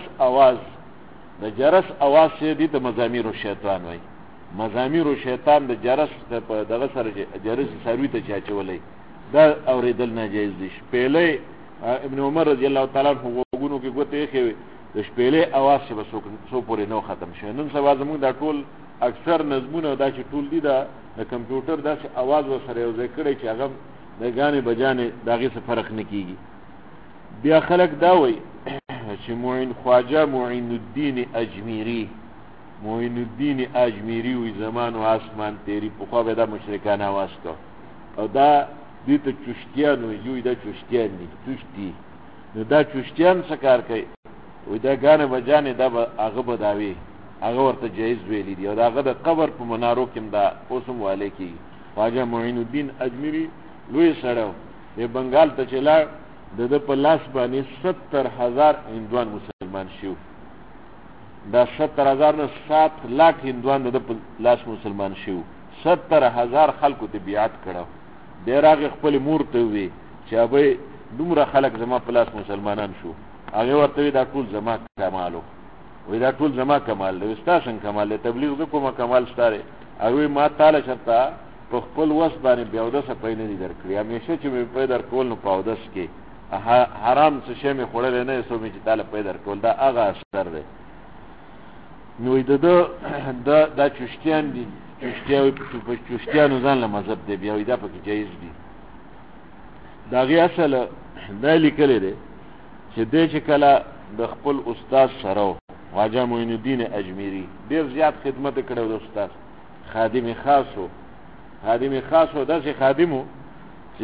جرس आवाज شه دي ته مزامیر الشیطان وای. مزامیر الشیطان د جرس په دغه سره جرس سروي ته چاچولای دا اوریدل ناجیز دي. شپېلې ابن عمر رضی الله تعالی عنہ وګونو کې ګوتې خې د شپېلې आवाज شه سو پورې نو ختم شي. نن سبا زموږ دا ټول اکثر نظمونه دا چې ټول دي دا د کمپیوټر داسې आवाज وسره یو ځای کړی چې هغه د غانې بجانې داغه څه فرق نه کیږي. بیا خلک دا وای چې معین خواجه معین الدین اجمیری وی زمان و آسمان تیری په خو به دا مشرکان आवाज کو او دا دې ته چشتیان وی دا چشتیان دي چشتی. نو دا چشتیان څه کار کوي وی دا غانې بجانې دا هغه بداوي هغه ورته جایز ویلی دی او دا هغه د قبر په منارو کې دا اوسم والے کی. خواجه معین الدین اجمیری لوی سړیو د بنگال ته چلا د په لاس باندې 70000 هندوان مسلمان شو. دا 70000 نه 7 लाख هندوان د په لاس مسلمان شو. 70000 خلکو ته بیعت کړو. ډیر هغه خپل مور ته وی چې ابي دومره خلک زما په لاس مسلمانان شو. هغه ورته دا ټول زما کمالو وی دا ټول زما کمال دی. استاسن کمال دی تبلیغ د کومه کمال ستاره هغه ما تعالی شرطه په خپل وس باندې بیا ودسه پېنې درکړي. همیشه چې مې په در کول نو پاودس کې حرام څه شی مې خوړلی نه سو مې چې تاله پیدا کول دا هغه اثر دی. نو دا چشتیان دي، چشتیانو ځان له مذهب دی بیا دا پکې جایز دي. د هغې اصل دا لیکلی دی چې دی چې کله د خپل استاد سره و خواجه معین الدین اجمیري ډېر زیات خدمت یې کړی و د استاد، خادم خاص و داسې خادم و چې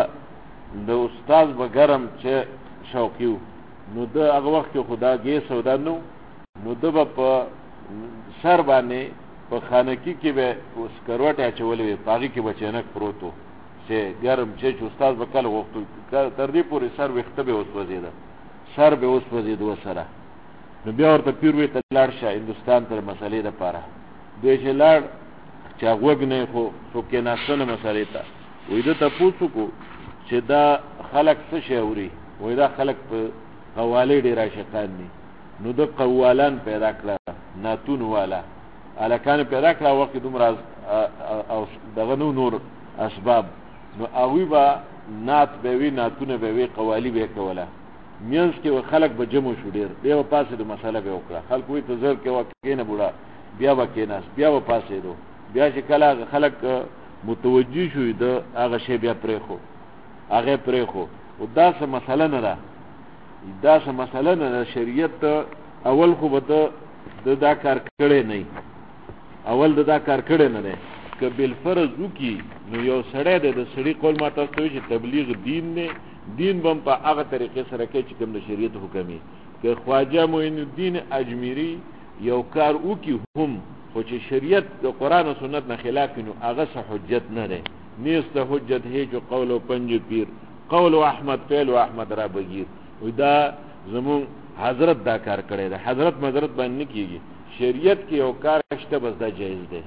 د استاد به ګرم چې شوقي و. نو د هغه وخت کې خو دا ګیس او دا نو د به په سر باندې په خانکي کې به سکروټ اچولی وي، په هغې کې به چینک پروت و چې ګرم چې استاد به کله غوښتل تر دې پورې سر ویښته به وسوځېده، سر به وسوځېد ورسره. نو بیا ورته پیر وی ته لاړ شه هندوستان ته مسلې دپاره. دوی چې لاړ چې غوږ نه خو څوک کېناسته نه مسلې ته. وایي ده تپوس وکړو چې دا خلک څه شی اوري؟ وایي دا خلک په قوالۍ ډېر عاشقان دي. نو د قوالان پیدا کړه، ناتون والا هلکان پیدا کړه. وخت دومره او دغه نور اسباب، نو هغوی به نات به وي، ناتونه به وي، قوالي به یې کوله. منځ کې خلک به جمع شو ډېر، بیا به پاسېدو مسله به وکړه. خلک وایي ته زر کې کېنه بوډا، بیا به کېناست، بیا به پاسېدو. بیا چې کله خلک متوجه شوي د هغه شی بیا پرېښو، هغه پرېښو. او داسې مسله نه ده، داسې مسله نه ده. شریعت اول خو به د دا کار کړی نه، اول د دا کار کړی نه دی. که بالفرض وکړي نو یو سړی دی، د سړي قول ما تاسو ته وایي چې تبلیغ دین دی، دین به هم په هغه طریقې سره کوي چې کوم د شریعت حکم وي. که خواجه معین الدین اجمیري یو کار وکړي هم خو چې شریعت د قرآن و سنت نه خلاف نو هغه څه حجت نه دی. نیست حجت هیچ و قول و پنج پیر، قول و احمد فعل و احمد را بگیر. وی دا زمون حضرت دا کار کړی دی، حضرت مضرت باندې نه کېږي. شریعت کې یو کار شته بس دا جایز دی.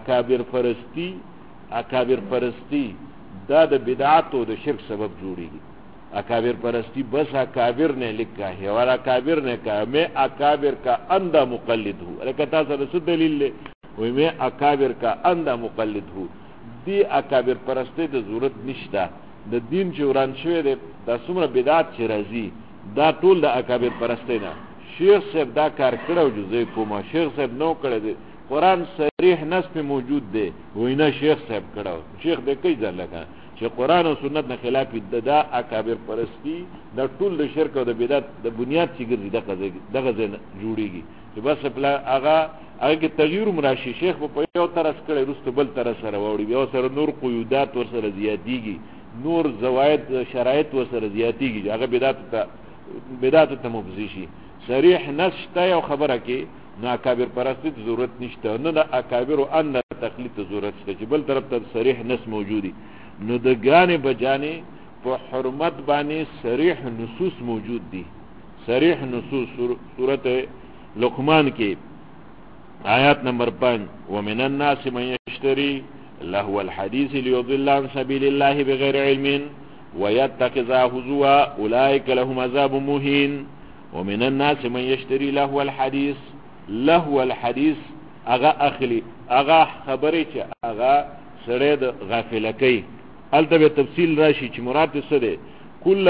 اکابر پرستی دا د بدعات او د شرک سبب جوړیږي. اکابر پرستی بس اکابر نے لکھا ہے اور اکابر نے کہا میں اکابر کا اندھا مقلد ہوں. لکه تاسو رسول دلیل لے وی میں اکابر کا اندھا مقلد ہوں. دی اکابر پرستی د ضرورت نشته. د دین چې وران شوی دی دا څومره بدعات چې راځي دا ټول د اکابر پرستی نه. شیخ صاحب دا کار کړو جزې کومه، شیخ صاحب نو کړی دی. قرآن صریح نص په موجود دی، وینا شیخ صاحب کړو. شیخ دې کوي ځل لګا چې قرآن او سنت نه خلاف دا اکابر پرستی دا ټول د شرک او د بدعت د بنیاد چې ګرځي دغه ځای جوړیږي. چې بس هغه کې تغییر مراشي. شیخ په یو طرز کړی وروسته بل طرز سره واوړي، بیا سره نور قیودات ورسره زیاتیږي، نور زواید شرایط ورسره زیاتیږي، هغه بدعت ته مفضي شي. صریح نص شته یو خبره کې نو اکابر پرستی ته ضرورت نشته، نه د اکابر او ان تقلید ته ضرورت شته چې بل طرف ته صریح نص موجودي. نو د ګانې بجانې په حرمت باندې صریح نصوص موجود دي. صریح نصوص سورت لقمان کې آیات نمبر 5 ومن الناس من يشتري لهو الحديث ليضل عن سبيل الله بغير علم ويتخذها هزوا اولئك لهم عذاب مهين. ومن الناس من يشتري لهو الحديث، لهو الحديث اغا اخلی اغا خبری چې اغا سره د غافلکی. البته به تفصیل راشي چې مراد څه ده. كل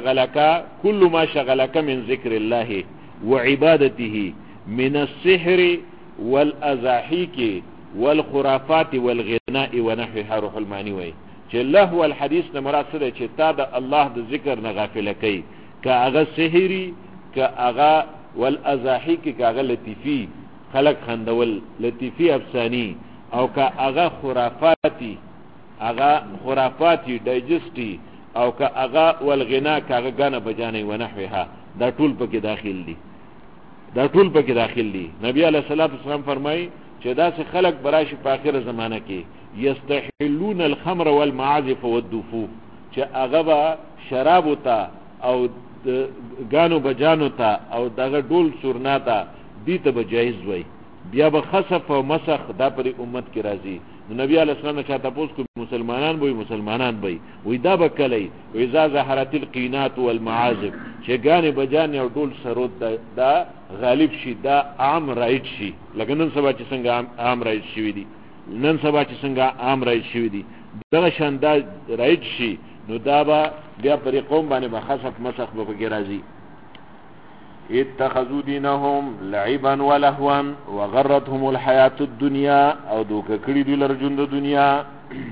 ما شغلك من ذكر الله وعبادته من السحر والازاحيك والخرافات والغناء ونحوها. روح المانی وای چې لهو الحديث نه مراد څه ده چې تا د الله د ذکر نه غافلکی، که اغا سحری، که اغا والازاحيك، که اغا لطیفی خلق خندول لطیفی افسانی، او که اغا خرافاتی ډایجسټي، او که اغا والغنا که اغا غانا بجاني ونحوها. دا ټول پکې داخل دي. نبی علیہ الصلوۃ والسلام فرمایي چې داسې خلق براشي په آخر زمانه کې یستحلون الخمر والمعازف والدفوف، چې اغا با شراب وتا او غانو بجانو تا او دغه ډول سورنا تا دي ته بجایز وای. بیا به خسف او مسخ دا پر امت کې راځي. نبی علیہ السلام چې تاسو کو مسلمانان وي وای دا به کلی وای اذا ظهرت القینات والمعازف، چې غانې بجانې او ډول سرود دا غالب شي، دا عام رایج شي. لکه نن سبا چې څنګه عام رایج شوی دي دغه شان دا رایج شي. نو دا به بیا پر قوم باندې بخسف مسخ به کې راځي. اتخذوا دینهم لعبا ولهوا وغرتهم الحیات الدنیا او دوکه کړي دوی لر ژوند د دنیا.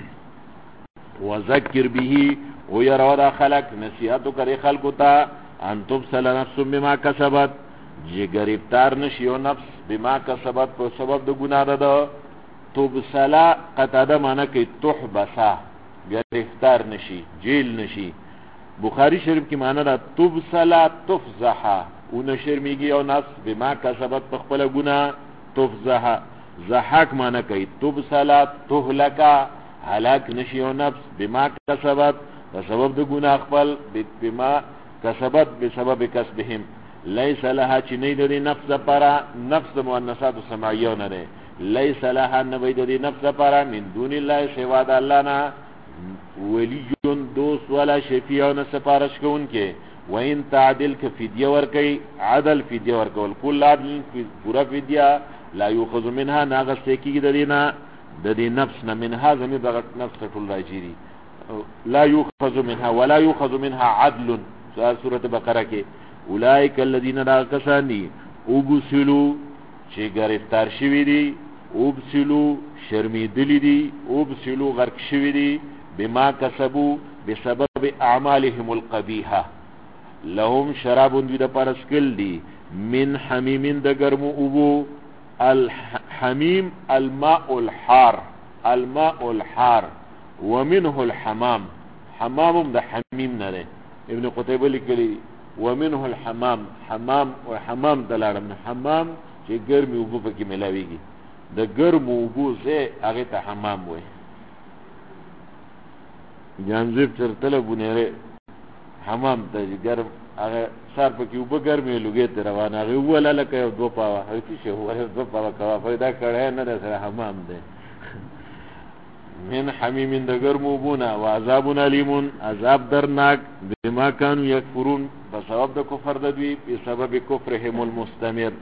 وذکر به او يروا دا خلق نصیحت کوي خلکو ته ان تبصل نفس بما کسبت چې گرفتار نشي او نفس بما کسبت په سبب د ګناه ده. تبصلا قطعه معنی کوي تحبسا گرفتار نشي جیل نشي. بخاری شریف کی معنی دا تبصلا تفزحا او نشرمیږي او نفس بما کسبت په خپل ګناه تفزحا. زحاک معنی کوي تبصلا تهلکا هلاک نشي او نفس بما کسبت په سبب د ګناه خپل بما کسبت بسبب کسبهم. لیس لها چې نه د نفس لپاره نفس مؤنثات سماعیه نه ده. لیس لها نبی د نفس لپاره من دون الله سوا د الله نه ولی دوست ولا شفیع نه سفارش کوونکې. وان تعدل ک فدیه ورکي عدل فدیه ورکول کل عدل پورا فدیه لا یؤخذ منها ناغسته کیږي د دینه د دې نفس نه منها زمي دغه نفس ټول راځي. لا یؤخذ منها ولا یؤخذ منها عدل سوره بقره کې. اولئک الذین لا کسانی ابسلوا چې گرفتار شوی دي ابسلوا شرمیدلی دي ابسلوا غرق شوی دي بما کسبوا بسبب اعمالهم القبیحه. لهم شراب دوی د پرسکل دي من حمیم د ګرمو اوبو. الحمیم الماء الحار الماء الحار ومنه الحمام. حمام د حمیم نه ده. ابن قتيبه لیکلی ومنه الحمام حمام او حمام دلارم حمام چې ګرمي اوبو پکې ملاويږي د ګرمو اوبو زه هغه ته حمام وای. جانزیب چرتله بونره حمام ته ګرم هغه سر پکې اوبو ګرمي لګي ته روانه هغه ولا لکه دو پاوه هغه څه هو دو پاوه کوا پیدا کړه نه ده سره حمام ده. من حمیم د ګرمو بونه و عذاب علیم عذاب درناک بما كانوا یکفرون بسبب د کفر د دوی بسبب کفرهم المستمر.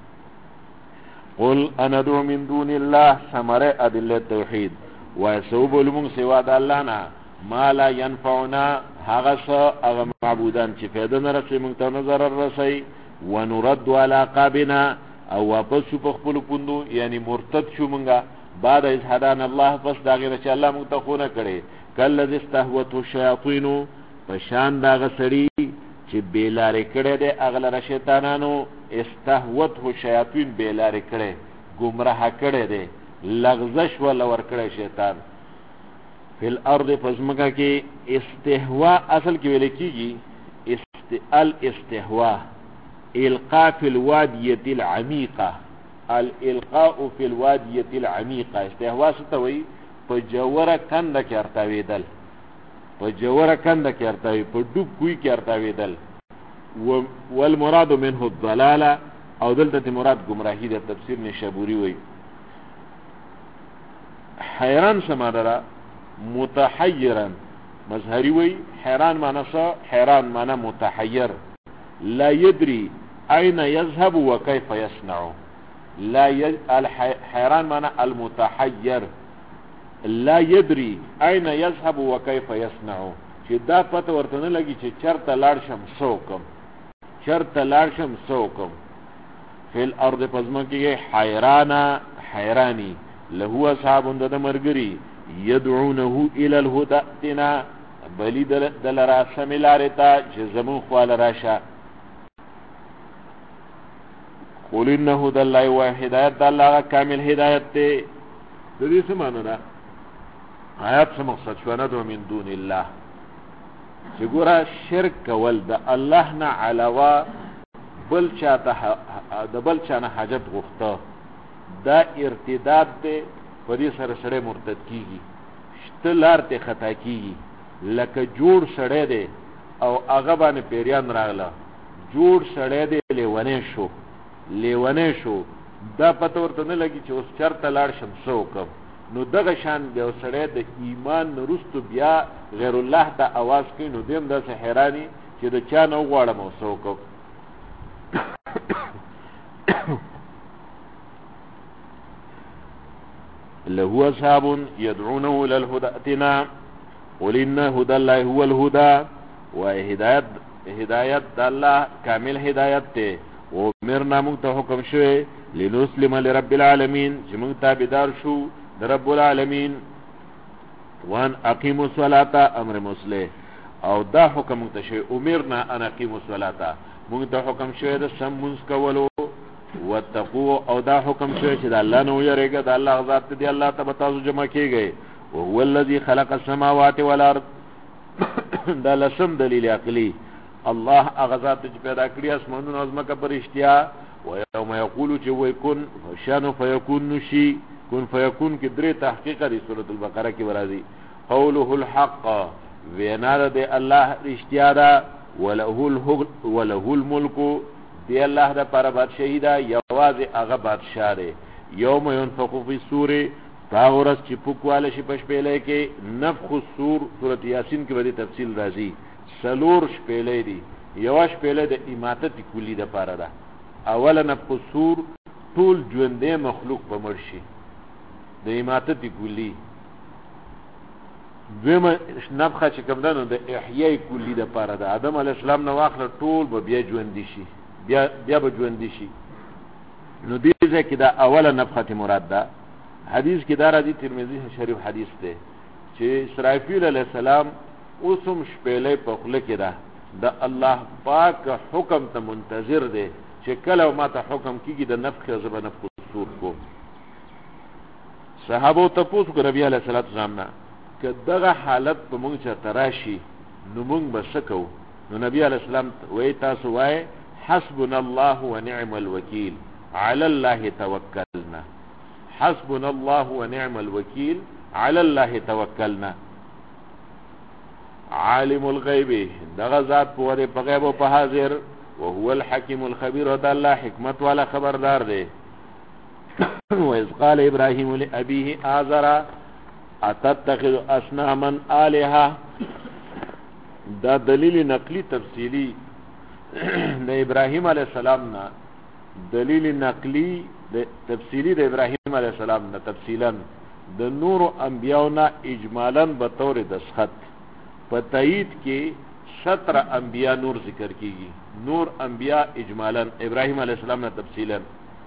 قل انا ادعو من دون الله ثمره ادله التوحید ويسوب لمن سوا د الله نه ما لا ينفعنا هغه معبودان چې فائدہ نه رسي موږ ته نظر رسي ونرد على عقابنا او واپس په خپل پوندو یعنی مرتد شو موږ بعد از هدان الله پس دا غیر چې الله موږ ته خونه کړي. کله د استهوت الشیاطین پشان دا غسړي چې بیلاره کړي د اغلره شیطانانو. استهوت الشیاطین بیلاره کړي گمراه کړي دي لغزش ولا ور کړي شیطان. فی الارض پزمکا کې استهوا اصل کې ویل کېږي الاستهوا القاء فی الوادیه العمیقه. الالقاء فی الوادیه العمیقه استهوا ستوي په جوړه کنده کې ارتاویدل په جوړه کنده کې ارتاوی په ډوب کوی کې ارتاویدل. والمراد منه الضلاله او دلته مراد گمراهی د تفسیر نشابوری وای. حیران سمادرا متحیرا مظهری وی. حیران معنی څه؟ حیران معنی متحیر. لا يدري اين يذهب وكيف يصنع. لا الحيران معنى المتحير لا يدري اين يذهب وكيف يصنع. چې دا پته ورته نه لګي چې چرته لاړ شم سوکم چرته لاړ شم سوکم. فی الارض پزمکه حیرانا حیرانی له اصحاب د مرګری يدعونه الى الهدى تنا بلی دل را سملارتا چې زمون خپل راشه. قل انه هدى الله وهدايت الله كامل هدايت ته. د دې څه معنی ده؟ آیات څه مقصد شو؟ نه من دون الله چې ګوره شرک کول د الله نه علاوه بل چاته د بل چا نه حاجت غوښته دا ارتداد دی. په دې سره سړی مرتد کیږي شته لار ته خطا کیږي. لکه جوړ سړی دی او هغه باندې پیریان راغله جوړ سړی دی لیونه شو دا پته ورته نه لګي چې اوس چرته لاړ شم سوکم. نو دغه شان یو سړی د ایمان نرستو بیا غیر الله ته आवाज کوي نو دیم داسې حیرانی چې د چا نه وغواړم او سوکم. له اصحاب يدعونه الى الهدى اتنا قل ان هدى الله هو الهدى و هدایت د الله کامل هدایت ته. و امرنا موږ ته حکم شوی لنسلم لرب العالمین چې موږ تابعدار شو د رب العالمین. وان اقیموا الصلاة امر مسلم او دا حکم موږ ته شوی امرنا ان اقیموا الصلاة موږ ته حکم شوی د سم منځ کولو. واتقوا او دا حکم شوی چې د الله نه ویریږه د الله ذات دی الله ته تاسو جمع کیږئ. وهو الذي خلق السماوات والارض دا لسم دلیل عقلی الله هغه ذات چې پیدا کړی اسمانونه او ځمکه پر اشتیا. و یوم یقول چې وای کن شانو فیکون نشی کن فیکون کې درې تحقیق دی سورۃ البقره کې ورازي. قوله الحق وینا د الله اشتیا دا. وله الملک دی الله دا پر بادشاہی دا یوازې هغه بادشاہ دی. یوم ينفخ فی الصور تاورس چې پوکواله شي پشپېلې کې نفخ الصور سورۃ یاسین کې به تفصیل راځي. سلور شپېلې دي یو شپېلې د اماتت کلی د پاره ده. اوله نفخ الصور ټول ژوندې مخلوق په مرشي د اماتت کلی. دویمه نفخه چې کوم ده د احیاء کلی د پاره ده. آدم علی السلام نو واخله ټول به بیا ژوند شي بیا به ژوند شي. نو دې ځکه دا اوله نفخه مراد ده. حدیث کې دا راځي ترمذی شریف حدیث ده چې اسرافیل علیہ السلام اوسم شپېلې په خله کې ده د الله پاک حکم ته منتظر دی چې کله ما ته حکم کیږي د نفخ زبر نفخ الصور کو. صحابه ته پوښتنه کوي نبی علیہ الصلوۃ والسلام نه که دغه حالت په مونږ ته تراشي نو مونږ به سکو. نو نبی علیہ السلام وای تاسو وای حسبنا الله ونعم الوکیل علی الله توکلنا. حسبنا الله ونعم الوکیل علی الله توکلنا. عالم الغیب دغه ذات پوره په غیب او په حاضر. وهو الحکیم الخبیر او د الله حکمت والا خبردار دی. وإذ قال ابراهیم لابیه آزر اتتخذ اصناما آلهة دا دلیل نقلی تفصیلی د ابراهیم علیہ السلام نه دلیل نقلی تفصیلی د ابراهیم علیہ السلام نه تفصیلا د نور انبیاءنا اجمالا بطور دسخط په تایید کې 17 انبیاء نور ذکر کیږي. نور انبیاء اجمالا ابراهیم علیہ السلام نه تفصیلا.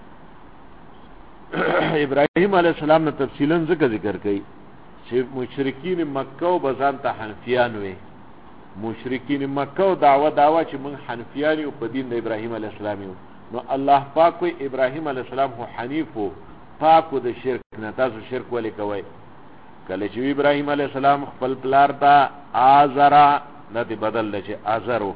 ابراهیم علیہ السلام نه تفصیلا ذکر کړي چې مشرکین مکه او بزان ته حنفیان وي. مشرکین مکه او دعوا چې موږ حنفیان یو په دین د ابراهیم علیہ السلام یو. نو الله پاک وي ابراهیم علیہ السلام هو حنیف او پاک د شرک نه. تاسو شرک ولې کوئ؟ کله چې ابراهیم علیہ السلام خپل پلار ته آزرا نه دی بدل لچ آزرو.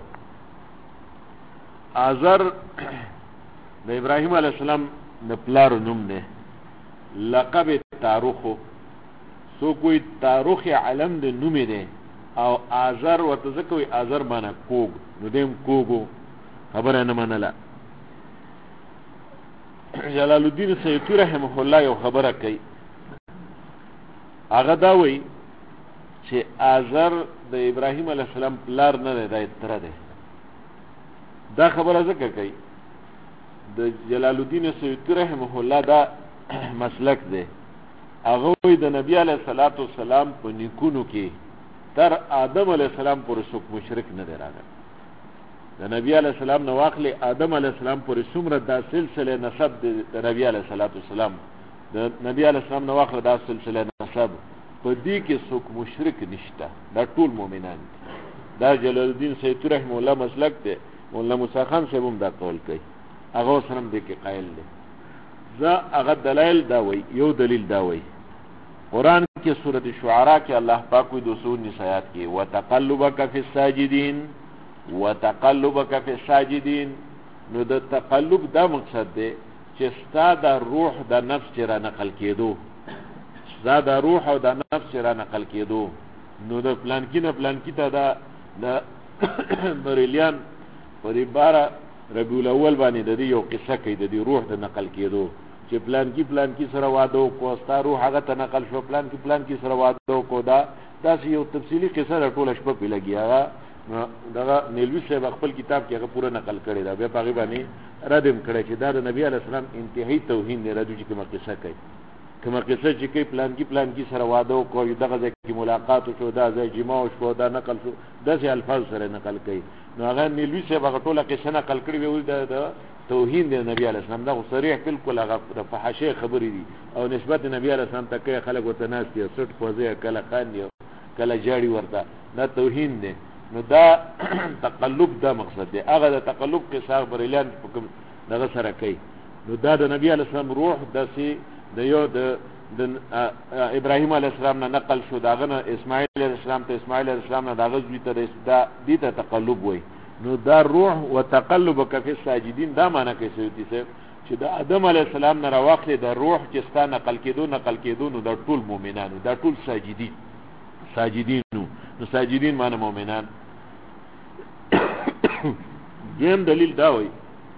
آزر د ابراهیم علیہ السلام د پلار نوم نه لقب تاروخو سو کوئی تاروخ علم د نوم دی او آزر ورته ځکوي آزر معنی کوګ. نو دیم کوګو خبره نه منله. جلال الدین سیوطی رحمه الله یو خبره کوي هغه دا وایي چې آزر د ابراهیم علیہ السلام پلار نه دی دا تر دی. دا خبره ذکر کوي د جلال الدین سیوطی رحمه الله دا مسلک دی. هغه وایي د نبی علیہ الصلوۃ والسلام په نیکونو کې تر آدم علیہ السلام پورې څوک مشرک نه دی راغلی. د نبی علیہ السلام نو واخلې آدم علیہ السلام پورې څومره دا سلسله نسب د نبی علیہ الصلوۃ والسلام د نبی علیہ السلام نو واخلې دا سلسله نسب په دې کې څوک مشرک نشته. دا ټول مؤمنان دي. دا جلال الدین سیوطی رحمه الله مسلک دی. مولانا موسی خان صاحب هم دا قول کوي. هغه سره دې کې قائل دی. ذا هغه دلایل دا وایي. یو دلیل دا وایي قرآن کې سورۃ الشعراء کې الله پاک وی 219 آیات کې وتقلبک فی الساجدین وتقلبک فی الساجدین. نو د تقلب دا مقصد دی چې ستا د روح د نفس چې را نقل کېدو ستا د روح او د نفس چې را نقل کېدو. نو د پلانکی نه پلانکی ته د بریلیان په باره ربیع الاول باندې د دې یو قصه کوي د دې روح د نقل کېدو چې پلانکی سره واده وکړو ستا روح هغه ته نقل شو پلانکی سره واده وکړو. داسې یو تفصیلي قصه د ټوله شپه پې لګي. هغه دغه نیلوي صاحب خپل کتاب کې هغه پوره نقل کړی دا بیا په هغې باندې رد هم کړی چې دا د نبي علیه السلام انتهایي توهین دی. ردو چې کومه قصه کوي کومه قصه چې کوي پلانکی سره واده وکړو دغه ځای کې ملاقات وشو دا ځای جماع شو دا نقل شو داسې الفاظ سره نقل کوي. نو هغه نیلوي صاحب هغه ټوله قصه نقل کړې وي د توهین د نبی علیه السلام. دا صریح بالکل هغه د فحاشۍ خبرې دي او نسبت نبی علیه السلام ته کوي. خلک ورته ناست دي سټ خوځي کله خاندي کله جاړي ورته. دا توهین دی. نو دا تقلب دا مقصد دی. هغه د تقلب قصه بریلیان دغه سره کوي. نو دا د نبی علیه السلام روح داسې د یو د ابراهیم علیه السلام نه نقل شو داغه نه اسماعیل علیه السلام ته، اسماعیل علیه السلام نه داغه زوی ته دا دې ته تقلب وای. نو دا روح وتقلبک فی الساجدین دا معنی کوي سیوطی صاحب چې د آدم علیه السلام نه راواخلې د روح چې ستا نقل کېدو نو دا ټول مؤمنانو، دا ټول ساجدینو. نو ساجدین معنی مؤمنان. دیم دلیل دا وای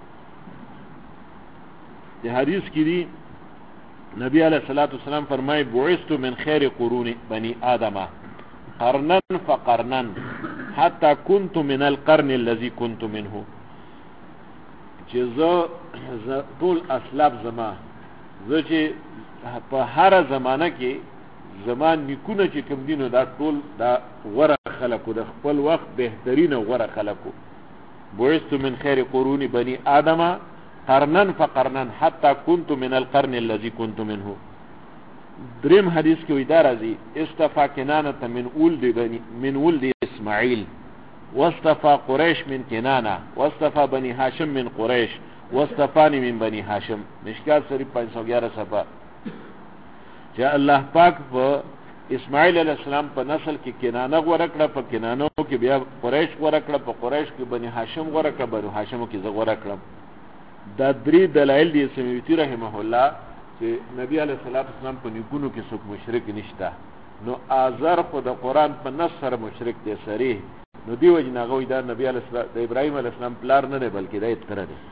د حدیث کې دی نبی علیہ الصلوۃ والسلام فرمای بعثت من خیر قرون بنی آدم قرنا فقرنا حتى كنت من القرن الذي كنت منه. چې زه ټول اسلاف زما زه چې په هر زمانہ کې زمان نیکونه چې کوم دینو دا ټول دا غوره خلقو د خپل وخت بهترین غوره خلقو. بعثت من خیر قرون بنی آدم قرنن فقرنن حتى كنت من القرن الذي كنت منه. دریم حدیث کې وی دا راځي استفا کنانه من ولد اسماعیل واستفا قریش من کنانه واستفا بني هاشم من قریش واستفانی من بني هاشم. مشکات شریف 511 صفحه. چې الله پاک په اسماعیل علیہ السلام په نسل کې کنانه غوړه کړه، په کنانو کې بیا قریش غوړه کړه، په قریش کې بني هاشم غوړه کړه، بني هاشم کې زه غوړه کړم. دا درې دلایل دي سیوطی رحمه الله چې نبی علیہ الصلوۃ والسلام په نیکونو کې څوک مشرک نشته. نو آزر خو د قرآن په نص سره مشرک دی صریح. نو دی وجه ناغوی دا نبی علیہ السلام د ابراهیم علیہ السلام پلار نه دی بلکې دا اتره دی.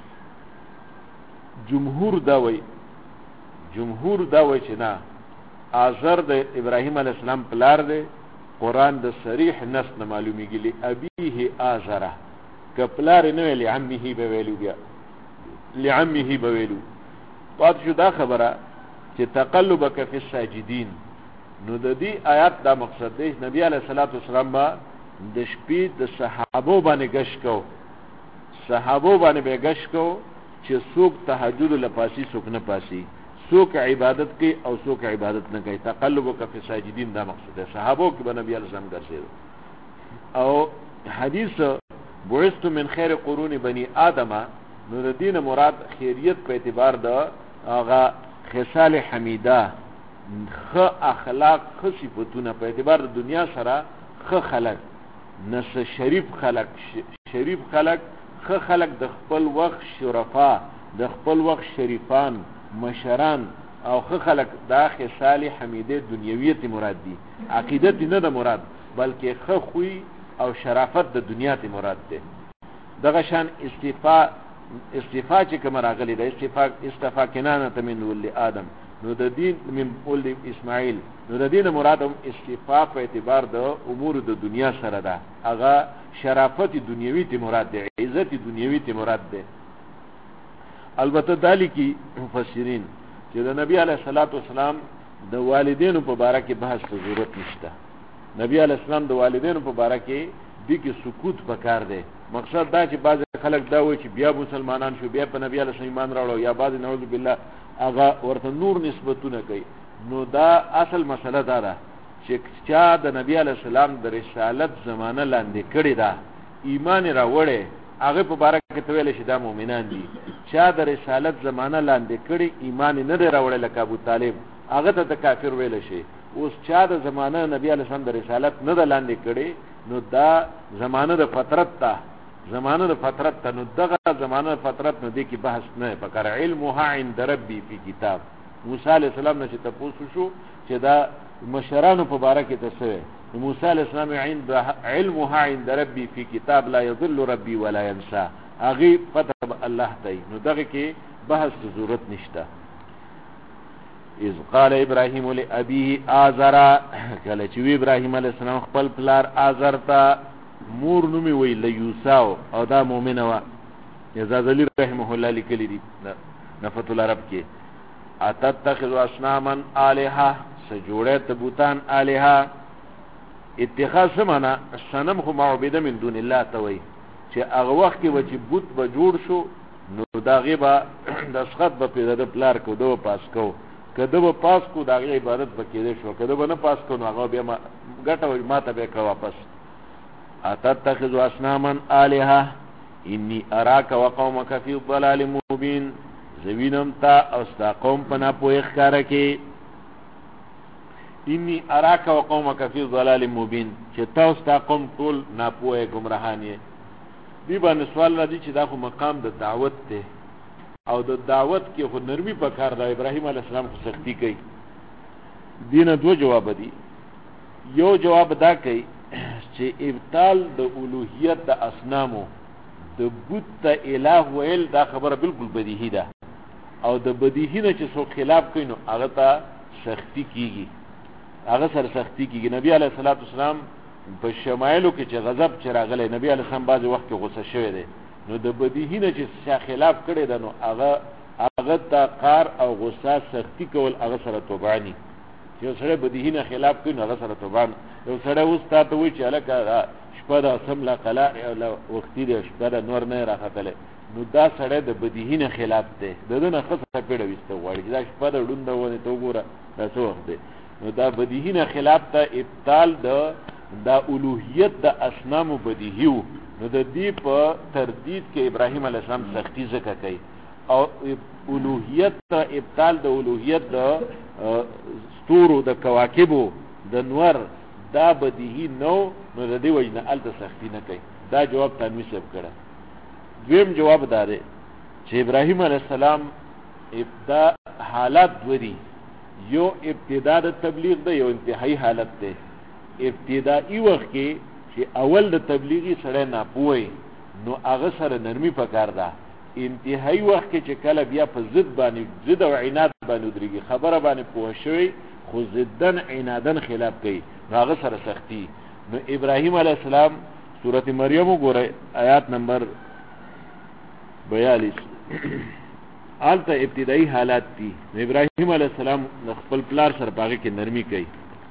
جمهور دا وای چې نه آزر د ابراهیم علیہ السلام پلار دی. قرآن د صریح نص نه معلومیږي لی ابیه آزره که پلار نه ویلی عمه به ویلو بیا لعمه بویلو. پات شو دا خبره چې تقلبک فی الساجدین. نو د دې آیات دا مقصد دی نبی علیہ الصلوۃ والسلام با د شپې د صحابو باندې گشت کو چې څوک تهجد لپاسی څوک نه پاسی، څوک عبادت کوي او څوک عبادت نه کوي. تقلبک فی الساجدین دا مقصد دی. صحابو کې به نبی علیہ السلام ګرځي. او حدیث بعثت من خیر قرون بنی آدم نو د دین مراد خیریت په اعتبار د هغه خصال حمیده خ اخلاق خ صفاتونه په اعتبار د دنیا سره خ خلق نس شریف خلق خ خلق د خپل وخت شرفا د خپل وخت شریفان مشران او خ خلق دا خصال حمیده دنیویت مراد دي. عقیدت نه د مراد بلکې خ خوې او شرافت د دنیا ته مراد ده. دغه شان استفا چې کوم راغلی ده استفا کنانه من ولد آدم نو د دین من ولد اسماعیل نو د دین مراد هم استفا په اعتبار د امور د دنیا سره ده. هغه شرافت دنیوی ته مراد ده، عزت دنیوی ته مراد ده. البته دالی کی مفسرین چې د نبی علیہ الصلوۃ والسلام د والدینو په باره کې بحث ضرورت نشته. نبی علیہ السلام د والدینو په باره کې دې کې سکوت پکار دی. مقصد دا چې بعض خلک دا وایي چې بیا مسلمانان شو بیا په نبی علیہ السلام ایمان راوړو یا بعض نعوذ بالله هغه ورته نور نسبتونه کوي. نو دا اصل مسله دا ده چې چا د نبی علیہ السلام د رسالت زمانه لاندې کړی دا ایمان راوړي هغه په باره کې ته ویل شي دا مؤمنان دي. چا د رسالت زمانه لاندې کړی ایمان نه دی راوړی لکه ابو طالب هغه ته کافر ویل شي. اوس چا د زمانه نبی علیہ السلام د رسالت نه لاندې کړی نو دا زمانه د فطرت ته نو دغه زمانه فطرت نو دی کی بحث نه پکاره. علمها عند ربی فی کتاب. موسی علیہ السلام نه چې تاسو شو چې دا مشرانو په باره کې تاسو موسی علیہ السلام عند علمها عند ربی فی کتاب لا یضل ربی ولا ینسى هغه پته الله دی. نو دغه کې بحث ضرورت نشته. اذ قال ابراهیم لابيه آزر کله چې ابراهیم علیہ السلام خپل پلار آزر ته مور نومي وی لیوساو او دا مؤمنه وا. یزازلی رحمه الله لیکلی دی نفت العرب کې اتتخذ اصناما الها سجوړه تبوتان الها اتخاذ سمانا صنم خو معبوده من دون الله ته وای چې هغه وخت کې و چې بوت به جوړ شو نو داغه به د سخت به پیدا د پلار کو دو پاس کو کده به پاس کو داغه عبادت پکې شو کده به نه پاس کو نو هغه بیا ګټه ماته به کا واپس اتتخذ اصناما الها انی اراک وقومک فی ضلال مبین زوینم تا او ستا قوم پنا پویخ کاره کې انی اراک وقومک فی ضلال مبین چې تا او ستا قوم ټول ناپوه گمراهانی دی باندې سوال راځي چې دا خو مقام د دعوت ته او د دعوت کې خو نرمي پکار دا ابراهیم علیه السلام خو سختی کوي دینه دو جواب دي یو جواب دا کوي چې ابطال د اولوهیت د اصنامو د بوت ته الہ ویل دا خبره بالکل بدیهی ده او د بدیهی نه چې څوک خلاف کوي نو هغه ته سختی کیږي هغه سره سختی کیږي نبی علیه الصلاۃ والسلام په شمایلو کې چې غضب چې راغلی نبی علیه السلام بعضې وخت کې غصه شوی دی نو د بدیهی نه چې خلاف کړی ده نو هغه ته قار او غصه سختی کول هغه سره توبانی چې یو سړی بدیهی نه خلاف کوي نو هغه سره توبان یو سړی اوس تا ته وایي چې هلکه شپه ده سمله قلا وختي دی شپه ده نور نه راختلی نو دا سړی د بدیهی نه خلاف دی د ده نه ښه څپېړه ویسته غواړي چې دا شپه ده ړوند ده ونې ته وګوره دا څه وخت دی نو دا بدیهی نه خلاف ته ابطال دا اولوهیت د اصنامو بدیهیو نو د دې په تردید کې ابراهیم علیه السلام سختی ذکر کوي او اولوهیت ته ابطال د اولوهیت د ستورو د کواکبو د نور دا بدیهی نو د دې وجه نه هلته سختی نه کوي دا جواب تنوي صاحب کړه دویم جواب دا دی چې ابراهیم علیه السلام ابتدا حالات دوه دي یو ابتدا د تبلیغ ده یو انتهایی حالت ده ابتدائی وخت کې چې اول د تبلیغی سره ناپوهی نو هغه سره نرمی پکار ده انتهایی وخت کې چې کله بیا په ضد او عناد باندې درېږي خبره باندې پوه شوی خو ضدن عنادن خلاف کوي نو هغه سره سختی نو ابراهیم علیه السلام سورۃ مریم وګورئ آیات نمبر 42 آلته ابتدائی حالات دي ابراهیم علیه السلام خپل پلار سره باغی کې نرمی کوي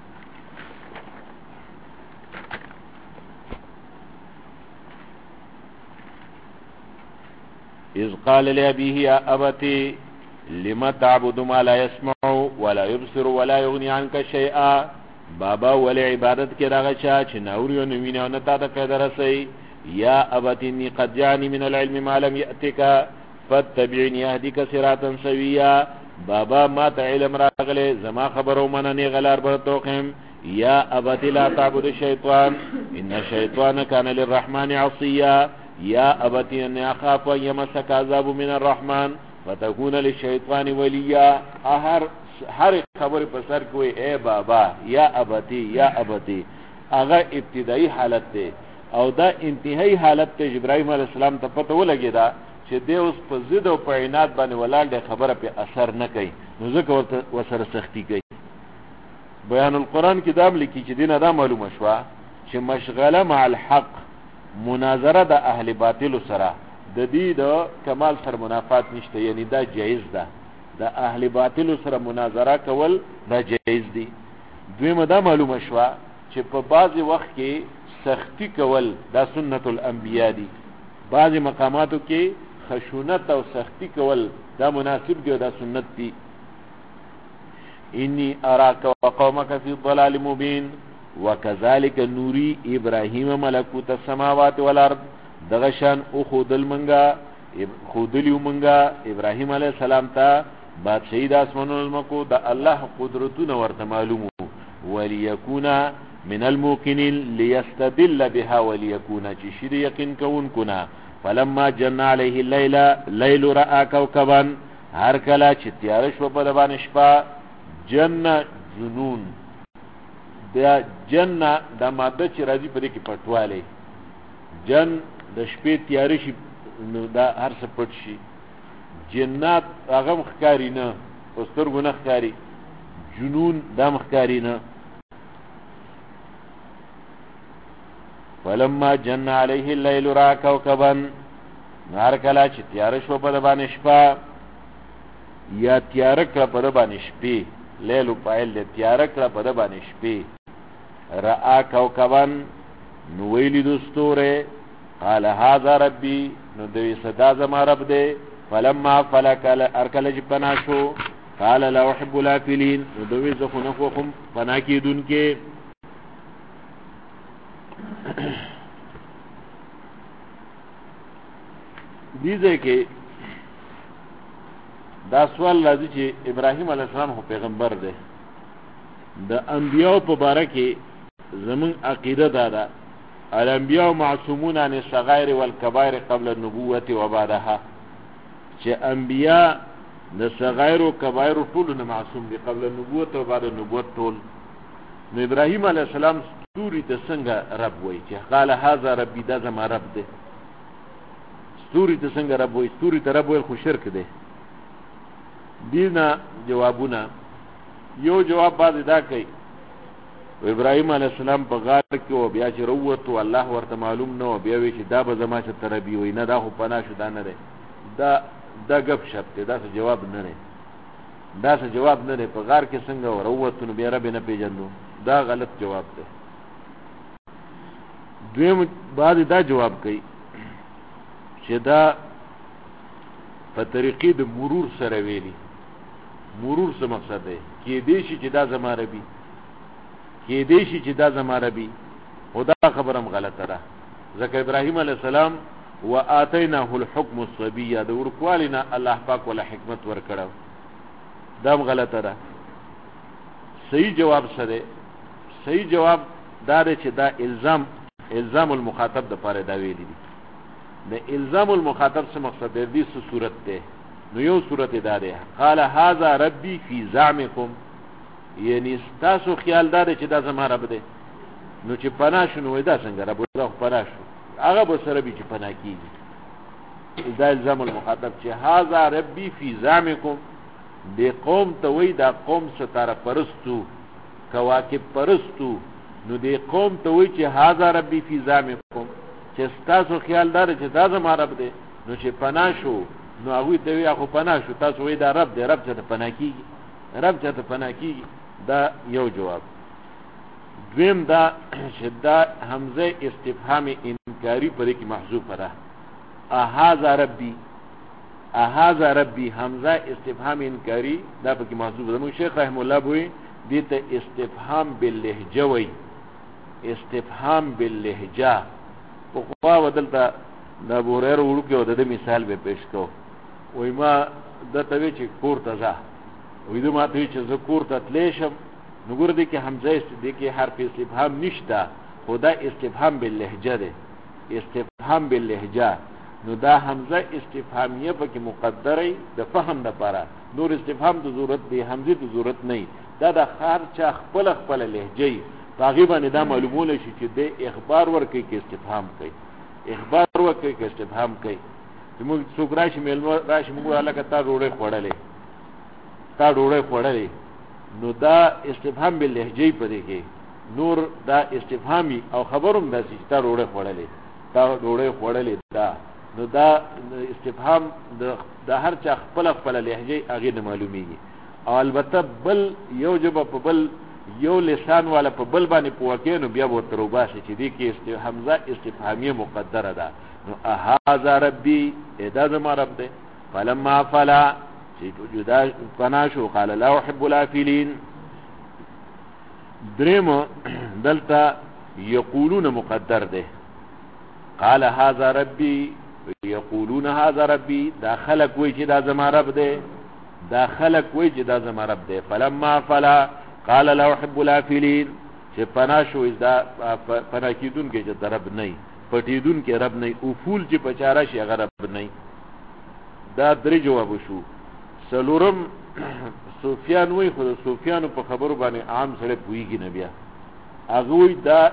اذ قال لأبيه يا أبتي لما تعبد ما لا يسمع ولا يبصر ولا يغني عنك شيئا بابا ولی عبادت کې راغی چې ناوري او نوینه او نتا ته فائدہ رسي یا ابتي اني قد جاءني من العلم ما لم يأتك فاتبعني اهدك صراطا سويا بابا ما ته علم راغله زما خبرو مننه غلار برتوخم یا ابتي لا تعبد الشيطان ان الشيطان كان للرحمن عصيا یا ابتی ان اخاف ان یمسک عذاب من الرحمن فتكون للشیطان ولیا هر خبر پر سر کوئی اے بابا یا ابتی هغه ابتدائی حالت ته او دا انتهایی حالت ته ابراهیم علیه السلام ته پته ولګی دا چې دی اوس په ضد او په عناد باندې ولاړ خبره په اثر نه کوي نو ځکه ورسره سختی کوي بیان القرآن کې دا لیکي چې دینه دا معلومه شوه چې مشغله مع الحق مناظره د اهل باطل سره د دې د کمال سره منافات نشته یعنی دا جایز ده د اهل باطل سره مناظره کول دا جایز دي دویمه دا معلومه شوه چې په بعضی وخت کې سختی کول دا سنت الانبیاء دي بعضی مقاماتو کې خشونت او سختی کول دا مناسب دی او دا سنت دي انی اراک وقومک فی ضلال مبین وكذلك نوري ابراهيم ملكوت السماوات والارض دغشان او خودل منگا خودلیو منگا ابراهيم عليه السلام تا بادشاہی د اسمانونو المکو د الله قدرتونه ورته معلومو وليكون من الموقنين ليستدل بها وليكون شد يقين كون كنا فلما جن عليه الليل راى كوكبا هر کلا چې تیار شو په باندې شپه جن جنون دا جنه دا ماده چې راځي په دې کې پټواله جن د شپې تیاری شي نو دا هر څه پټ شي جنات هغه مخکاری نه پستر ګناه ښکاری جنون دا مخکاری نه فلما جن عليه الليل را كوكبا نار کلا چې تیار شو په باندې شپه یا تیار کړه په باندې شپې لیل پایل تیار کړه په باندې شپې رأى کوكبا نو ویلی دستوره قال هذا ربی نو دوی صدا زما رب دے فلما فلک ارکل جی پنا شو قال لا احب الافلین نو دوی زخو نخوخم پنا کی دن کے دیزے کہ دا سوال لازی چی ابراہیم علیہ السلام خو پیغمبر دے دا انبیاء پا بارکی زمن عقیده دادا الانبیاء معصومون عن الصغائر والکبائر قبل النبوت و بعدها چه انبیاء دا صغائر و کبائر طول معصوم دی قبل النبوت و بعد النبوت طول نو ابراہیم علیہ السلام ستوری تا سنگا رب وی چه قال هذا ربی دا زما رب دے ستوری تا سنگا رب وی ستوری تا رب وی خو شرک دے دینا جوابونا یو جواب بعد دا کئی ابراہیم علیہ السلام پا غار کی و بیا چی روتو اللہ ورطا معلوم نو بیاوی چی دا با زما چی تربی وی نا دا خو پناشو دا نرے دا گپ شپ تے دا سا جواب نرے دا سا جواب نرے پا غار کی سنگا و روتو نو بیا رب نا پی جندو دا غلط جواب تے دویم بعد دا جواب کئی چی دا پا طریقی دا مرور سر ویلی مرور سے مقصد ہے کہ دیشی چی دا زما ربی کہ دیشی چی دا زما ربی خدا خبرم غلط را ذکر ابراہیم علیہ السلام و آتیناہ الحکم الصبیہ دا ورکوالنا اللہ پاک والا حکمت ورکڑا دام غلط را صحیح جواب سرے صحیح جواب دارے چی دا الزام المخاطب دا پارے دا ویلی دی دا الزام المخاطب سے مقصد ہے دیس صورت دے نو یو صورت دارے قال هذا ربی فی زعمکم یعنی ستاسو خیال دارے چی دا زما رب دے نو چی پناشو نو دا سنگا رب دا پناشو آغا بس ربی چی پنا کی دا الزام المخاطب چی هذا ربی فی زعمکم دے قوم توی دا قوم ستارہ پرستو کواکب پرستو نو دے قوم توی چی هذا ربی فی زعمکم چی ستاسو خیال دارے چی دا زما رب دے نو چی پناشو نو اگوی توی اخو پناشو تاسو وی دا رب دے رب چا تا پنا کی رب چا تا پنا کی دا یو جواب دویم دا شدہ حمزہ استفہام انکاری پر ایک محضوب را احاذا ربی حمزہ استفہام انکاری دا پر ایک محضوب را شیخ رحم اللہ بوئی دیتا استفہام باللہجہ وی استفہام باللہجہ خواہ ودلتا دا بوریر اوڑو کے دا مثال بے پیش کو وی ما دا توی چی کور تا زا وی دا ما توی چی زا کور تا تلیشم نگور دی که حمزه دی که حرف استفهام نشتا خدا استفهام باللهجه ده استفهام باللهجه نو دا حمزه استفهامیه پا که مقدره ده فهم ده پارا نور استفهام ده ضرورت ده حمزه ده ضرورت نی دا خارچا خپل لهجه تاغیبا دا معلوموله شی چی ده اخبار ورکی که استفهام کئی اخبار ورکی که استفهام کئی سوک راشی مگو علاقه تا روڑے خوڑے نو دا استفهام باللهجه پدې کې نور دا استفهامی او خبروم دا چې تا روړې خوړلې دا نو دا استفهام د هر چا خپل لهجه هغه نه معلومیږي او البته بل یو جبه په بل یو لسان والا په بل باندې پوکې نو بیا به تروبا شي چې دې کې حمزه استفهامیه مقدره ده نو اهذا ربی ادا زما رب ده فلما فلا جدا پناشو قال لا احب الافلین درم دلتا یقولون مقدر ده قال هذا ربی یقولون هذا ربی دا خلق وی چې دا زما رب ده دا خلق وی چې دا زما رب ده فلما فلا قال لا احب الافلین چې پناشو دا پناکیدون کې چې رب نه پټیدون کې رب نه افول چې پچارا شي هغه رب نه دا درې جواب شو سلورم سفیان وی خود سفیانو په خبرو باندې عام سره پویږي نه بیا هغه وی دا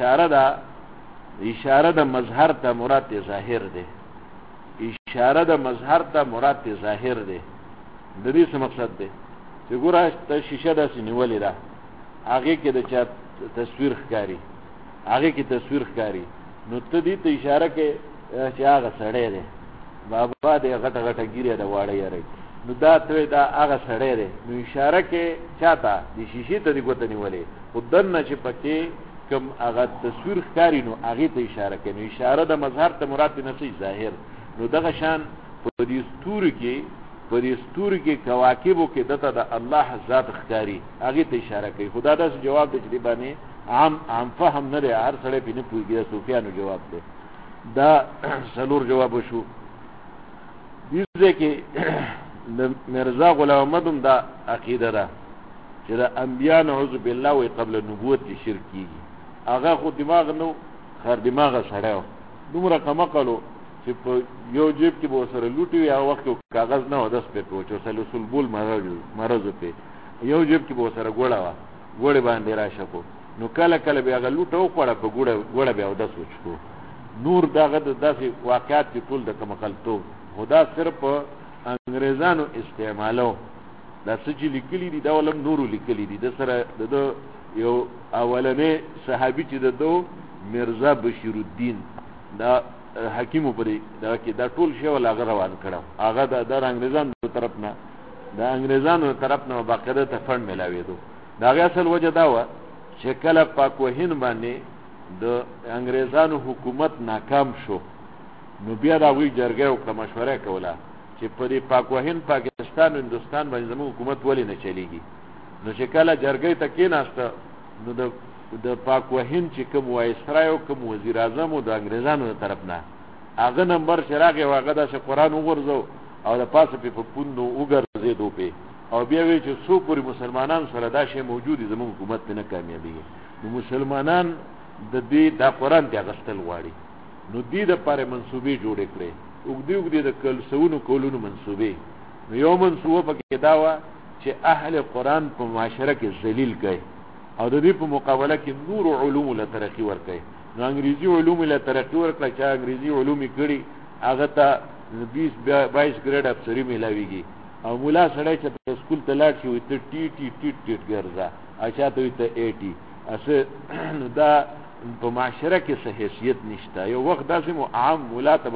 اشاره د مظهر ته مراد ظاهر ده اشاره د مظهر ته مراد ظاهر ده د دې څه مقصد ده چې ګوره ته شیشه داسې نیولې ده هغه کې د چا تصویر ښکاری هغه کې تصویر ښکاری نو ته دې ته اشاره کې چې هغه سړی ده بابا دې غټه ګیره ده واړه یاره نو دا ته دا هغه سړی دی نو اشاره کې چاته د شیشې ته دی ګوته نیولې خو دنه چې پکې کوم هغه تصویر ښکاري نو هغې ته اشاره کوي. نو اشاره د مظهر ته مراد نه څه ظاهر. نو دغه شان په دې ستوري کې کواکبو کې دته د الله ذات ښکاري هغې ته اشاره کوي. خو دا داسې جواب دی چې دې باندې عام فهم نه دی، هر سړی پرې نه پوهېږي. د صوفیانو جواب دی. دا څلور جواب شو. دې ځای کې د مرزا غلام احمد هم دا عقیده ده چې د انبیا نعوذ بالله وایي قبل نبوت کې شرک کېږي. هغه خو دماغ نو خر دماغه سړی و، دومره کمقلو چې په یو جیب کې به ورسره لوټي وي. هغه وخت کې کاغذ نه و، دس پې و چې ورسره سلبول مرض پې یو جیب کې به ورسره ګوړه وه، ګوړې باندې راشه کو. نو کله کله به هغه لوټه وخوړه، په ګوړه بیا اودس وچکو. نور دغه داسې واقعات چې ټول د کمقلتوب. خو دا صرف په انګریزانو استعمالو. دا څه چې لیکلي دي دا ولم نورو لیکلي دي. د سره د یو اولنې صحابي چې د مرزا بشیر الدین دا حکیمو پرې دا کې دا ټول شی ول هغه روان کړو. هغه د انګریزانو طرف نه باقاعده ته فند ملاوېدو. دا هغې اصل وجه دا وه چې کله پاکوهین باندې د انګریزانو حکومت ناکام شو نو بیا د هغوی جرګه وکړه، مشوره کوله چې په دې پاکوهین پاکستان و هندوستان باندې زموږ حکومت ولې نه چلیږي. نو چې کله جرګې ته کېناسته نو د پاکوهین چې کوم وایسرای او کوم وزیر اعظم و د انګریزانو د طرف نه هغه نمبر چې راغی هغه داسې قرآن وغورځو او د پاسه پې په پوندو وګرځېدو پې او بیا وایي چې څو پورې مسلمانان سره دا شی موجود دي زموږ حکومت پې نه کامیابېږي. نو مسلمانان دا قرآن ته اخیستل غواړي. نو دې دپاره منصوبې جوړې کړې، اوږدې د سوونو کلونو منصوبې. نو یو منصوبه پکې دا وه چې اهل قرآن په معاشره کې ذلیل کړي او د دې په مقابله کې نور علوم له ترقي ورکړي. نو انګریزي علوم له ترقي ورکړه چې انګریزي علوم یې کړي هغه ته 20-22 ګریډ افسري میلاویږي. او مولا سړی چې په سکول ته لاړ شي وایي ته ټیټ ګرځه، اچا ته وایي ته 80 اسه. نو دا په معاشره کې څه حیثیت نشته. یو وخت داسې عام مولا ته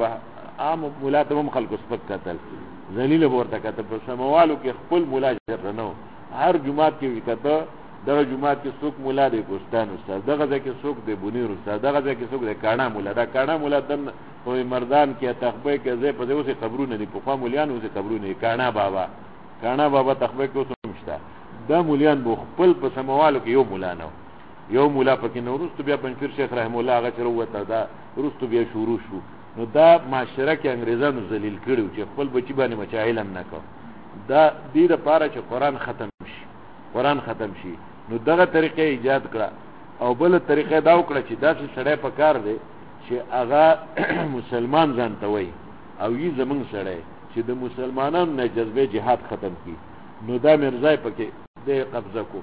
هم خلکو سپک کتل، ذلیله به ورته کتل. په سموالو کې خپل مولا چېرته نه و. هر جومات کې وي کته دغه جومات کې څوک مولا دی کوستان استاد، دغه ځای کې څوک دی بونیر استاد، دغه ځای کې څوک دی کاڼه مولا. دا کاڼه مولا دن په مردان کې تخبې کې ځای په ځای اوسې قبرونه دي، پخوا مولیان اوسې قبرونه دي. کاڼه بابا تخبې کې اوس هم شته. دا مولیان به خپل په سموالو کې یو مولا نه و، یو مولا پکې نه. وروستو بیا پنځپیر شیخ رحم الله هغه چې راووته دا وروستو بیا شروع شو. نو دا معاشره کې انګریزانو ذلیل کړي چې خپل بچي باندې مچا علم نه کو. دا دې دپاره چې قرآن ختم شي. نو دغه طریقې ایجاد کړه. او بل طریقې دا وکړه چې داسې سړی په کار دی چې هغه مسلمان ځان ته وایي او یې زمونږ سړی چې د مسلمانانو نه جذبه جهاد ختم کی. نو دا مرزا پکې د قبضه کو،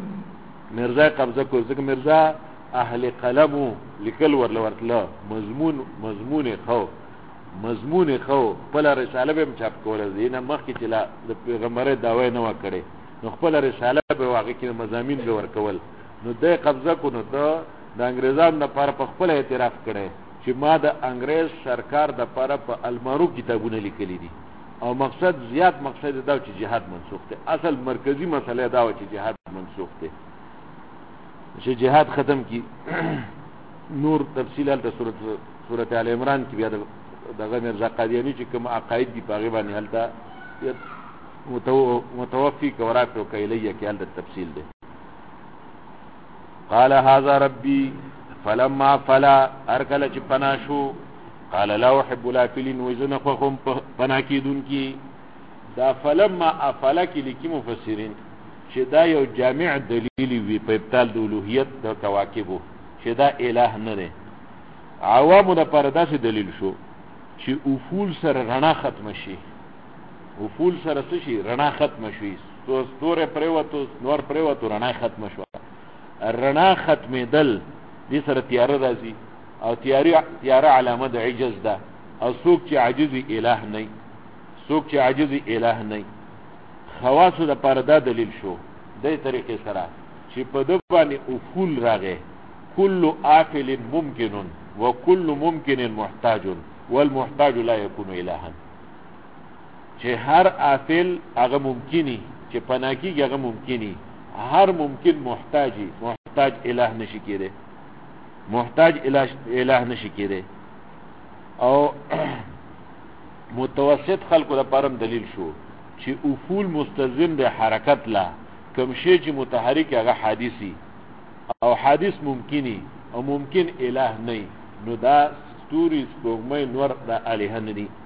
ځکه مرزا اهل قلمو لیکل ورتله مضمون خو خپل رساله به چاپ کوله. دینه مخکې چې د پیغمبر دعوی نه وکړي نو خپل رساله به واقع کې مضامین به ورکول. نو د قبضه کو نو د انګریزانو لپاره په خپل اعتراف کړي چې ما د انګریز سرکار د لپاره په المارو کتابونه لیکلي دي او مقصد دا چې جهاد منسوخ دی. اصل مرکزی مسله دا و چې جهاد منسوخ دی، چې جهاد ختم کی. نور تفصیلات د سورۃ آل عمران کې بیا دغه مرزا قادیانی چې کوم عقاید دي په هغې باندې هلته متوفی کورات و کیلیه کې هلته تفصیل دی. قال هذا ربي فلما فلا ارکل چې پنا شو قال لا احب الافلين وزن خوخم پنا کیدون کی. دا فلما افلا کې لیکي مفسرین چې دا یو جامع دلیل وی په ابطال د الوهیت د کواکبو چې دا الہ نه دی. عوامو د پر داسې دلیل شو چې افول سره رڼا ختم شي، افول سره څه شي رڼا ختم شي، ستوره پریوتو نور پریوتو رڼا ختم شو. رڼا ختمېدل دې سره تیاره راځي او تیاره علامه د عجز ده. او څوک چې عاجز الہ نه خواصو د پاره دا دلیل شو دې طریقې سره چې په د باندې افول راغی. کل آفل ممکن وکل ممکن محتاج والمحتاج لا يكون الها. چې هر آفل هغه ممکنی چې پناکیږي هغه ممکنی، هر ممکن محتاج الہ نشي کېدی. محتاج الہ نشي کېده. او متوسط خلقو د پرم دلیل شو چې افول مستلزم د حرکت لا کوم شی چې متحرک هغه حادثي او حادث ممکني او ممکن الہ نه، نو دا ستوري سپوږمۍ نور د الہ نه دي.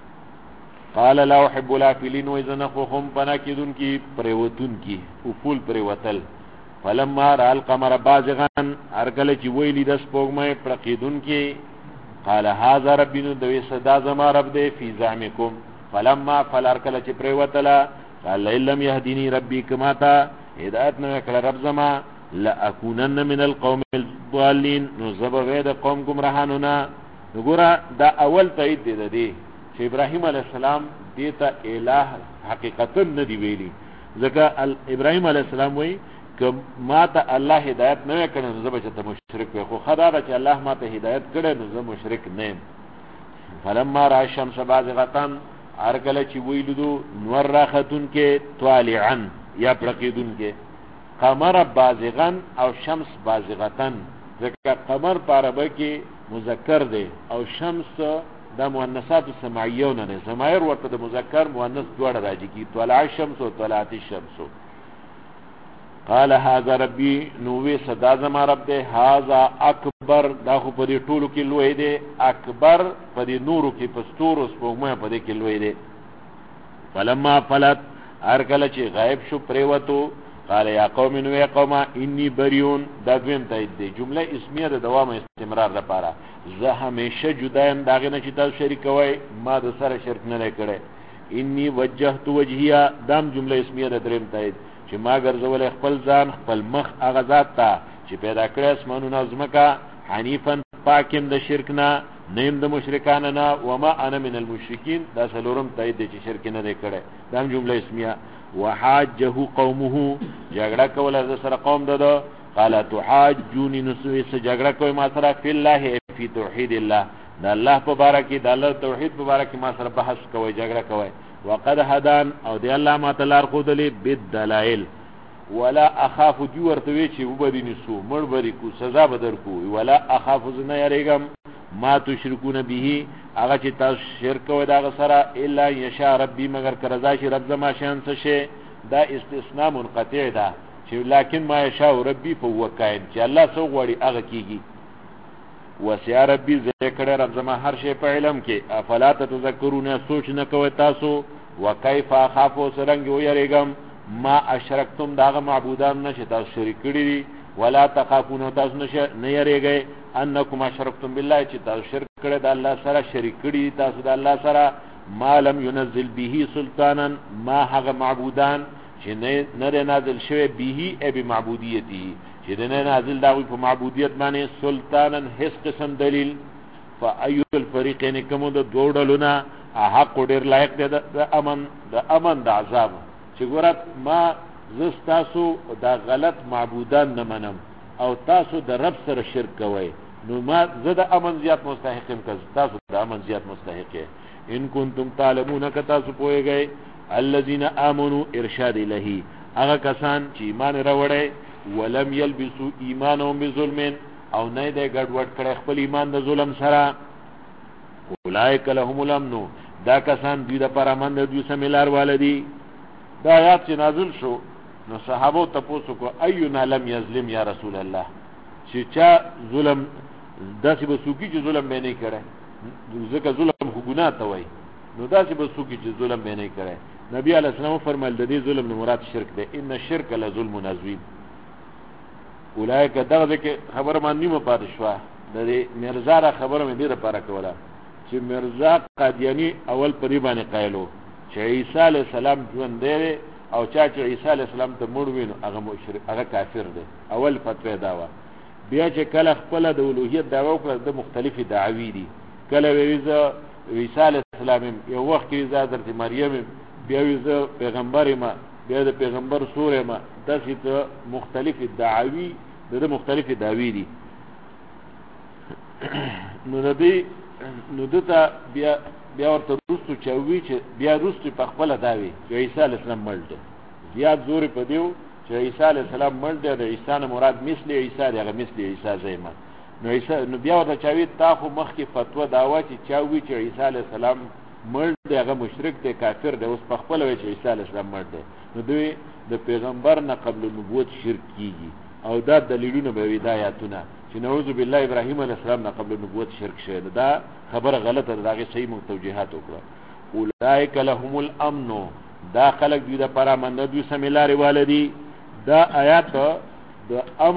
قال لا احب الافلين، واذا نخوهم پناکدون کی پریوتون کی افول پریوتل. فلما را القمر بازغا، ارکل چې ویلی د سپوږمۍ پرقیدون کی، قال هذا ربي، نو دوی صدا زما رب دی فی زعمکم. فلما فلارکل چې پریوتلا، قال لم يهديني ربي كما تا هدایت نه کړ رب زما، لاكونن من القوم الضالين، نو زبوی د قوم گمراهانو نه. وګوره دا اول تایید دی چې ابراهیم علیه السلام دیتا الہ حقیقتا نه دی ویلی، ځکه ابراهیم علیه السلام وی که ما ته الله هدایت نه کړي نو زه به چېرته مشرک وي، خو ښه دا ده چې الله ما ته هدایت کړی نو زه مشرک نه یم. فلما را الشمس بازغة، هر کله چې ویلیدو نور راختون کې طالعا یا پړقیدون کې، قمر بازغا او شمس بازغة، ځکه قمر په عربه کې مذکر دی او شمس دا مؤنثات سمعیه نه ده، ضمایر ورته د مذکر مؤنث دواړه راځي کی طلع الشمس او طلعت الشمس. قال هذا ربي، نو صدا زما رب ده، هذا اکبر، دا خو په دې ټولو کې لوی دی، اکبر په دې نورو کې پستورو سپوږمۍ په دې کې لوی دی. فلما فلت، هر کله چې غایب شو پریوتو، قال یا قوم، نو یا قوم انی بریون، دا دویم تایید دی، جمله اسمیه د دوام استمرار لپاره. زه همیشه جدایم داغه نه چې تاسو شریک کوئ، ما د سره شرک نه کړی. انی وجهت وجهیا، دام جمله اسمیه د دریم تایید، چې ما ګرځول خپل ځان خپل مخ هغه ذات ته چې پیدا کړی اسمانونه او ځمکه، حنیفا پاکم د شرک نه، نیم د مشرکانو نه، وما انا من المشرکین، دا څلورم تایید دی چې شرک نه دی کړی، دام جمله اسمیه. وحاجه قومه، جګړه کوله د سره قوم ده، قال تحاجوني، نسوي سره جګړه کوي ما سره فی الله، فی توحید الله، د الله په باره کې، د الله توحید په باره کې ما سره بحث کوي، جګړه کوي. وقد هدان، او دی الله ما ته لار ښودلې، بالدلائل، ولا اخاف، دی ورته وی چې وبدي نسو مړ بری کو سزا بدر کو، ولا اخاف، زنه یریګم ما تشركون به، هغه چې تاسو شرک کوئ دا سره، الا یشاء ربي، مگر کرزا شي رب زما شان څه شي، دا استثناء منقطع ده، چې لکن ما یشاء ربي فهو کائن، چې الله څو غوړي هغه کیږي. وسع ربي، ذکر رب زما هر شی په علم کې، افلا تذکرون، سوچ نه کوئ تاسو. وکيف اخاف، سرنګ ويریګم، ما اشرکتم، داغه معبودان نشه تاسو شریک کړی دي، ولا تخافون، تاسو نه یریږئ، انکم اشرکتم بالله، چې تاسو شرک کړی د الله سره، شریک کړی تاسو د الله سره، ما لم ينزل به سلطانا، ما هغه معبودان چې نه نازل شوی به ای بمعبودیته، چې نه نازل داوی په معبودیت باندې سلطانا هیڅ قسم دلیل. فایو الفریقین، کوم د دوه ډلونه حق ډیر لایق دی د امن د عذاب، چې ګورات ما زستاسو دا غلط معبودان نه منم او تاسو د رب سره شرک کوئ، نو ما زه د امن زیات مستحق یم که تاسو د امن زیات مستحق یې. ان کنتم تعلمون، که تاسو پوهیږئ، الذين امنوا، ارشاد الهی، هغه کسان چې ایمان راوړی، ولم يلبسوا ایمانهم بظلم، او نه دی ګډوډ کړی خپل ایمان د ظلم سره، اولئک لهم الامن، دا کسان دوی د پر امن د دوی سمیلار والدي. دا آیات چې نازل شو نو صحابه تاسو کو اینا لم یظلم یا رسول الله، چې چا ظلم داسې به سوکی چې ظلم به نه کړي، ځکه ظلم خو ګناه ته وای، نو داسې به سوکی چې ظلم به نه کړي. نبی علیه السلام فرمایل د دې ظلم نه مراد شرک دی، ان الشرک لظلم عظیم. اولئک، دغه کې خبره باندې مو پاتې شو، د مرزا را خبره مې ډیره پاره کوله، چې مرزا قادیانی اول پری باندې قایلو چې عیسی علیه السلام ژوند دی، او چا چې عیسی علیه السلام ته مړ وینو هغه مشرک، هغه کافر دی، اول فتوا دا و. بیا چې کله خپل د اولوهیت دعوا وکړه، د مختلفې دعوی دي، کله ویزه عیسی علیه السلام، یو وخت کې حضرت مریم، بیا ویزه پیغمبر ما، بیا د پیغمبر سوره ما، داسې ته مختلفې دعوی، د مختلفې دعوی دي. نو دته بیا ورته روستو چاوي چې بیا روستو په خپل داوي چې عیسی علیه السلام مړ دی، زیات زور په دیو چې عیسی علیه السلام مړ دی، د عیسی نه مراد مثل عیسی دی، هغه مثل عیسی زېما. نو عیسی نو بیا ورته چاوي تا خو مخکې فتوا داوا چې چاوي چې عیسی علی السلام مړ دی هغه مشرک دی کافر دی اوس په خپل وی چې عیسی علی السلام مړ دی نو دوی د پیغمبر نه قبل نبوت شرک کیږي او دا دلیلونه به وي دا آیاتونه چې نعوذ بالله ابراهیم علیه السلام نه قبل نبوت شرک شوی دا خبره غلطه ده داغه صحیح توجیهات وکړه اولئک لهم الامن دا خلق دوی د پاره من دوی سمیلاري والدي دا آیات د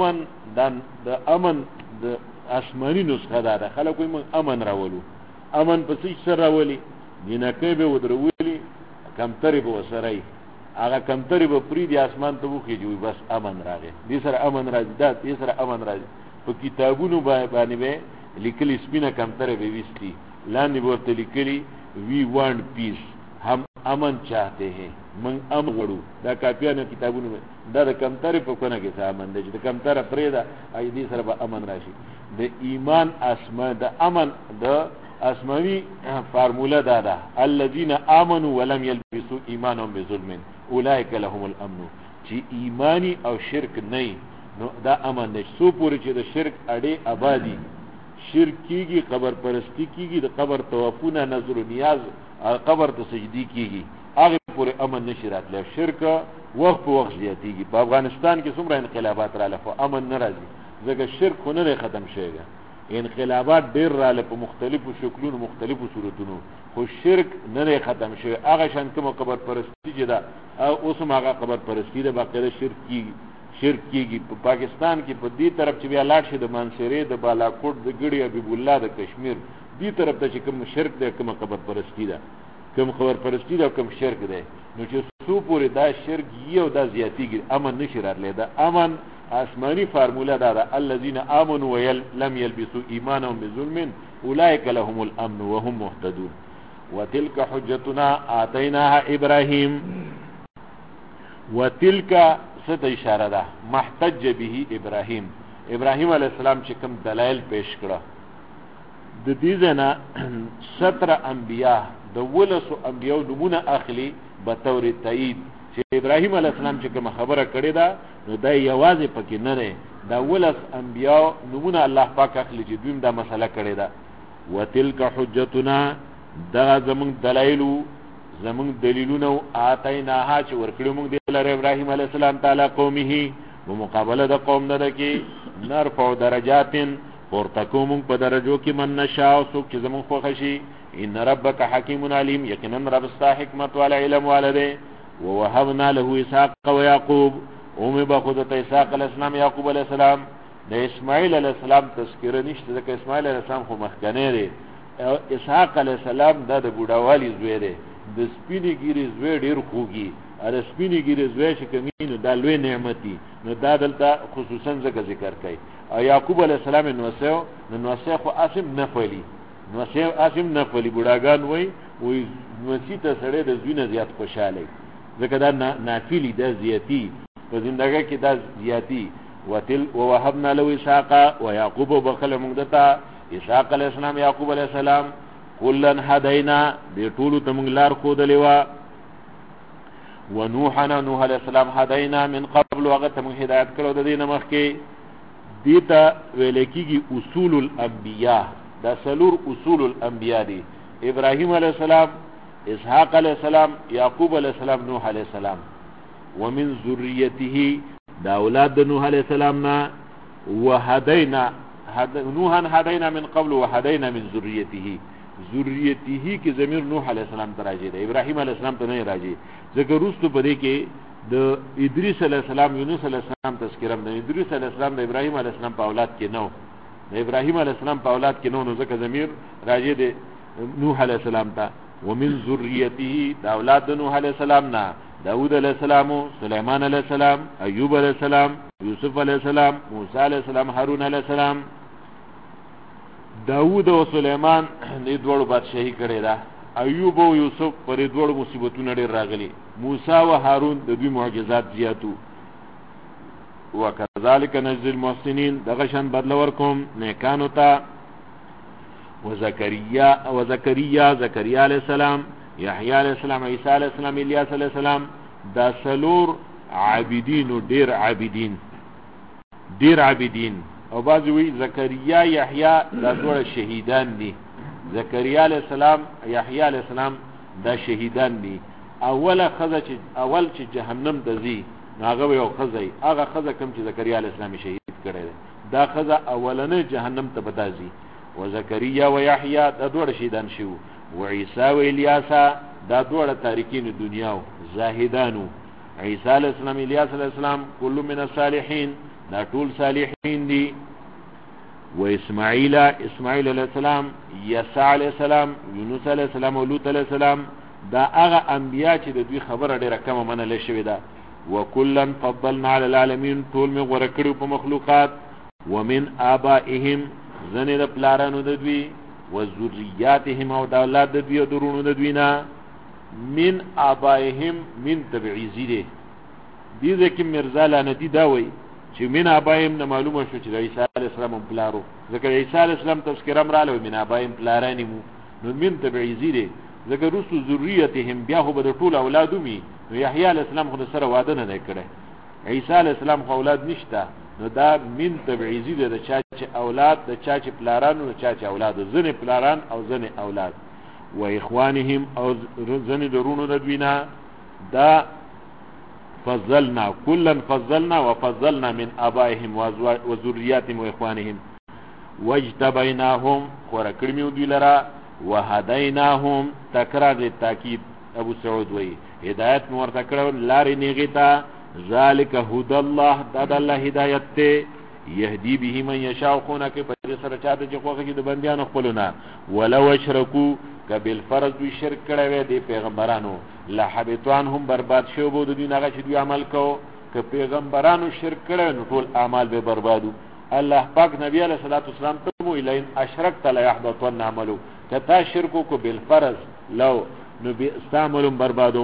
امن د آسمانی نسخه ده خلک وي من امن راولو امن پسې سره راولي دینکه به ودرولي کمتري به وسرای هغه کمتري به پری دی اسمان ته وخیږي بس امن راغی دې سره امن راځي دا دې سره امن راځي په کتابونو باندې به لیکلي سپینه کمتري به وستي لاندې ورته لیکلي وی وانټ پیس هم امن چاہتے ہیں من امن غړو دا کاپیانه کتابونو دا د کمتري په کونه کې امن دی چې د کمتره پرې دا اې دې سره به امن راشي د ایمان اسماء د امن د اسماوی فارموله دا الذين امنوا ولم يلبسوا ایمانهم بظلم اولئک لهم الامن چې ایمانی او شرک نه نو دا امن نشي سو پوری چې د شرک اړې آبادی شرک کیږي قبر پرستی کیږي د قبر توافونه نظر و نیاز قبر ته سجدي کیږي هغه پورې امن نشي راتلی شرک وخت په وخت زیاتیږي په افغانستان کې څومره انقلابات رااله خو امن ناراضي ځکه شرک خو نه ختم شوی انقلابات ډیر رااله په مختلفو شکلونو مختلفو صورتونو خو شرک نه ختم شوی هغه شان کوم قبر پرستی چې دا اوس هغه قبر پرستی ده باقاعده شرک کیږي په پاکستان کې په دې طرف چې بیا لاړ شي د مانسيري د بالاکوټ د ګړي حبیب الله د کشمیر دې طرف ته چې کوم شرک ده کوم قبر پرستی ده کوم خبر پرستی ده کوم شرک ده نو چې سو پورې دا شرک یو دا زیاتیږي امن نشي راتلی دا امن آسمانی فارموله دا الذين امنوا ولم يلبسوا ایمانهم بظلم اولئک لهم الامن وهم مهتدون وتلك حجتنا آتيناها ابراهيم وتلك ست اشاره ده محتج به ابراهيم عليه السلام چې کوم دلایل پیش کړه د دې ځنا 17 انبیا د ولسو انبیو نمونه اخلي به تور تایید چې ابراهيم عليه السلام چې کوم خبره کړې ده نو دا یوازې پکې نه ده دا ولس انبیا نمونه الله پاک اخلي چې دوی دا مسله کړې ده وتلک حجتنا دا زمون دلایلو زمون دلیلونو آتیناها چې ورکړو موږ د ابراهيم عليه السلام تعالی قومه په مقابله د قوم نه کې نرفع درجات ورتکوم په درجو کې من نشاء او څوک چې زمون خوښ شي ان ربک حکیم علیم یقینا رب ستا حکمت ولا علم والده ووهبنا له اسحاق ويعقوب اومه باخذ اسحاق علیہ السلام یعقوب علیہ السلام د اسماعیل علیہ السلام تذکرہ نشته ځکه اسماعیل علیہ السلام خو مخکنی دی اسحاق علیہ السلام د بوډاوالی زوی دی د سپینی ګیری زوی ډیر خوږي ار سپینی ګیری زوی چې کمینو د لوی نعمتي نو دا دلته خصوصا ذکر کوي او یعقوب علیہ السلام نو خو اسم نفلی نو اسم نفلی بوډاګان وای نوسی ته سره د زوینه زیات خوشاله ځکه دا نافلی د زیاتی په زندګۍ کې دا زیاتی ووهبنا له اسحاق ويعقوب وبخل مقدتا اسحاق علیہ السلام یعقوب علیہ السلام کلن هدینا دې ټول ته موږ لار خو دلیوا ونوح علیہ السلام هدینا من قبل وغه ته موږ هدایت کړو د دینه مخکې دیتا ویل کېږي اصول الانبیاء دا سلور اصول الانبیاء دي ابراهیم علیہ السلام اسحاق علیہ السلام یعقوب علیہ السلام نوح علیہ السلام ومن ذریته دا اولاد نوح علیہ السلام نا وهدینا نوحا هدینا من قبل وهدینا من ذریته کی ضمیر نوح علیہ السلام ته راځي دی ابراهیم علیہ السلام ته نه راځي ځکه وروسته پدې کې د ادریس علیہ السلام یونس علیہ السلام تذکرہ د ادریس علیہ السلام د ابراهیم علیہ السلام په اولاد کې نو د ابراهیم علیہ السلام په اولاد کې نو ځکه ضمیر راځي دی نوح علیہ السلام ته ومن ذریته دا اولاد د نوح علیہ السلام نا داود علیہ السلام سلیمان علیہ السلام ایوب علیہ السلام یوسف علیہ السلام موسی علیہ السلام هارون علیہ السلام داود او سلیمان دې دوړو بادشاہي کړې ده ایوب او یوسف پر دوړو مصیبتونه ډېر راغلي موسی او هارون د دوی معجزات زیاتو وکذالک نجزی المحسنین دغه شان بدل ورکوم نیکانو ته وزکریا علیہ السلام یحیی علیہ السلام عیسی علیہ السلام الیاس علیہ السلام دا سلور عابدین ډیر عابدین او بعض وی زکریا یحیی دا دوړه شهیدان دي. زکریا علیہ السلام یحیی علیہ السلام دا شهیدان دي. اول چې جهنم ته ځي هغه یو خزه هغه خزه کوم چې زکریا علیہ السلام شهید کړي دا خزه اولنې جهنم ته بدازي. و زکریا و یحیی دا دوړه شهیدان شو. و عیسی و الیاس دا دوړه تارکین دنیا زاهدانو. عیسی علیہ السلام الیاس علیہ السلام کل من الصالحین دا ټول صالحین دي. و اسماعیل علیہ السلام یسع علیہ السلام یونس علیہ السلام او لوط علیہ السلام دا هغه انبیا چې د دوی خبره ډیره کمه منل شوې ده. وکلن فضلنا علی العالمین ټول می غوړه کړو په مخلوقات. ومن آبائهم زنه د پلارانو د دوی و ذریاتهم او د اولاد د دوی او درونو د دوی نه. من آبائهم من تبعیزی ده دې ځکه مرزا لعنتی دا وای چې من آبائهم نه معلومه شو چې عیسی علیہ السلام پلارو ځکه عیسی علیہ السلام تذکرہ مراله من آبائهم پلارانی مو نو من تبعیزی ده ځکه رسو ذریاتهم بیا خو به د ټول اولادو می نو یحیی علیہ السلام خو سره واده نه کړي عیسی علیہ السلام خو اولاد نشته نو دا من تبعیزی ده د چا چې اولاد د چا چې پلارانو د چا چې اولاد زنه پلاران او زنه اولاد. و اخوانهم او زنه درونو د دوینا دا فضلنا كلن فضلنا وفضلنا من ابائهم وذرياتهم واخوانهم واجتبيناهم ورکړمیو دوی لرا وهديناهم تکرار تاکید ابو سعود وی هدایت مور تکړه لارې نیغتا ذالک هدى الله د الله هدایت ته يهدي به من يشاء خونه کې په سره چاته چې خوغه کې د بنديانو خپلونه ولو اشرکو کبل فرض دوی شرک کړي وي د پیغمبرانو لحبطان هم برباد شو بو د دین هغه چې دوی عمل کو ک پیغمبرانو شرک کړي نو ټول اعمال به بربادو. الله پاک نبی علیہ الصلوۃ والسلام ته مو الین اشرکت لا يحبطن عملو کتا شرکو کو بالفرض لو نو استعملوا بربادو.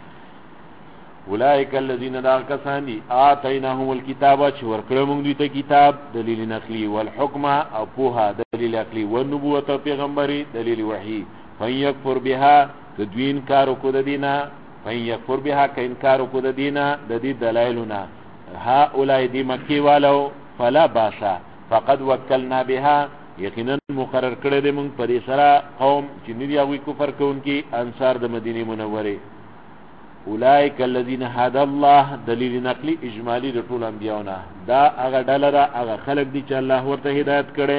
اولئک الذین دعکسانی آتیناهم الکتاب چې ورکړو موږ دوی ته کتاب دلیل نقلی والحکم او پوها دلیل عقلی والنبوت پیغمبري دلیل وحی. فیکفر بها دوی انکار کو د دینه فیکفر بها ک انکار کو د دینه د دې دلایلونه ها اولای دی مکی والو فلا باسا فقد وکلنا بها یقینا مقرر کړی دی موږ په دې سره قوم چې ندی هغه کفر کوونکی انصار د مدینه منوره. اولئک الذین هدى الله دلیل نقلی اجمالی د ټول انبیاونه دا هغه ډله ده هغه خلق دي چې الله ورته هدایت کړي.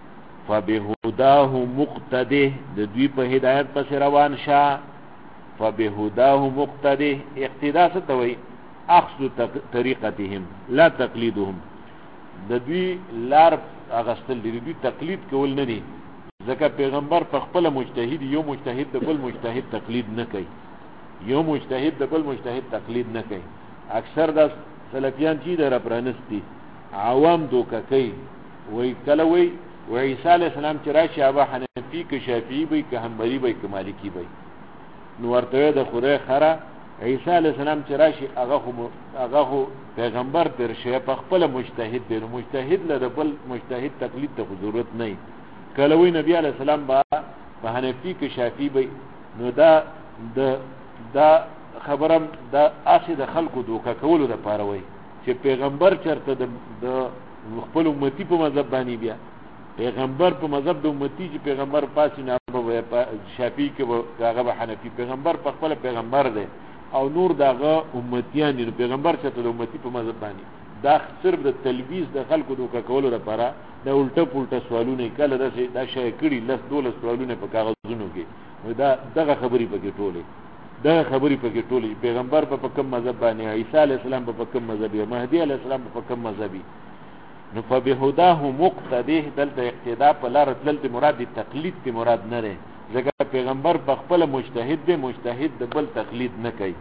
فبهداه مقتده د دوی په هدایت پس روان شه. فبهداه مقتده اقتدا څه ته وایي اخذ طریقتهم لا تقلیدهم د دوی لار اغستل دي دوی تقلید کول نه دي ځکه پیغمبر په خپل مجتهد یو مجتهد د بل مجتهد تقلید نه کوي یو مجتهد د بل مجتهد تقلید نه کوي. اکثر د سلفیان چې در پرانستی عوام دوکه کوي وای کله وای عیسی علیہ السلام چې راشي ابو حنیفی کې شافعی وي که حنبلی وي که مالکی وي نو ورته د خدای خره عیسی علیہ السلام چې راشي هغه پیغمبر پر شی په خپل مجتهد دی نو مجتهد له بل مجتهد تقلید ته ضرورت نه. کله وای نبی علیہ السلام با په حنیفی کې شافعی وي نو دا خبرم دا اصل د خلکو دوکه کولو د پاره وای چې پیغمبر چرته د خپل امتی په مذهب باندې بیا پیغمبر په مذهب د امتی چې پیغمبر پاسې نه به شافعی کې هغه به حنفی پیغمبر په خپل پیغمبر دی او نور دغه امتیان دي پیغمبر چرته د امتی په مذهب باندې دا صرف د تلبیس د خلکو دوکه کولو لپاره د الټه پلټه سوالونه کله دا شای کړي لس دوله سوالونه په کاغذونو کې دا دغه خبرې پکې ټوله دا خبرې پکې ټولې پیغمبر په کوم مذهب باندې عیسی علیہ السلام په کوم مذهب مهدی علیہ السلام په کوم مذهبي نو فبهداه مقتده دلته اقتدا په لار دلته مراد تقلید دی مراد نه دی ځکه پیغمبر په خپل مجتهد دی مجتهد د بل تقلید نه کوي.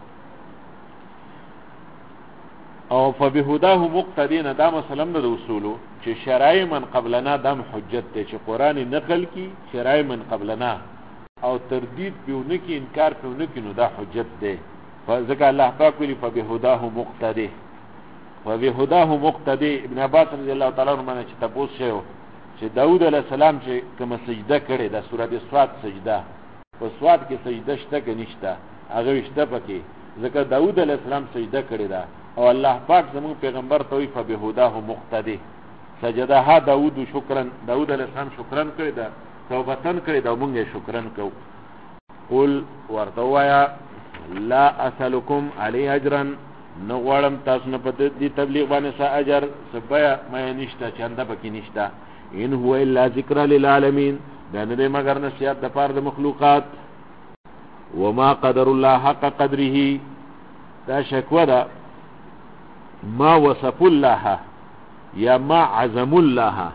او فبهداه مقتدین دا مثلا د اصولو چې شرایع من قبلنا دم حجت دی چې قران نقل کی شرایع من قبلنا او تردید پیونه کی انکار پیونه کی نو دا حجت دی. فذکر الله پاک ویلی فبهداه مقتدی وبهداه مقتدی. ابن عباس رضی الله تعالی عنہ چې تاسو شو چې داوود علیہ السلام چې کوم سجده کړي د سورۃ سواد سجده په سواد کې سجده شته کې نشته هغه شته پکې ځکه داوود علیہ السلام سجده کړي دا او الله پاک زموږ پیغمبر ته وی فبهداه مقتدی سجدها داود شکرن، داود علیہ السلام شکرن کړی دا، توبتن کړی دا، مونږ یې شکرن کو. قل ورته وایا لا اسلکم علی اجرا، نه غواړم تاسو نه په دې تبلیغ باندې څه اجر څه بیه مې نشته، چنده پکې نشته. ان هو الا ذکر للعالمین، دا نه دی مگر نصیحت د پاره د مخلوقات. وما قدر الله حق قدره، دا شکوه ده ما وصف الله یا ما عظم الله.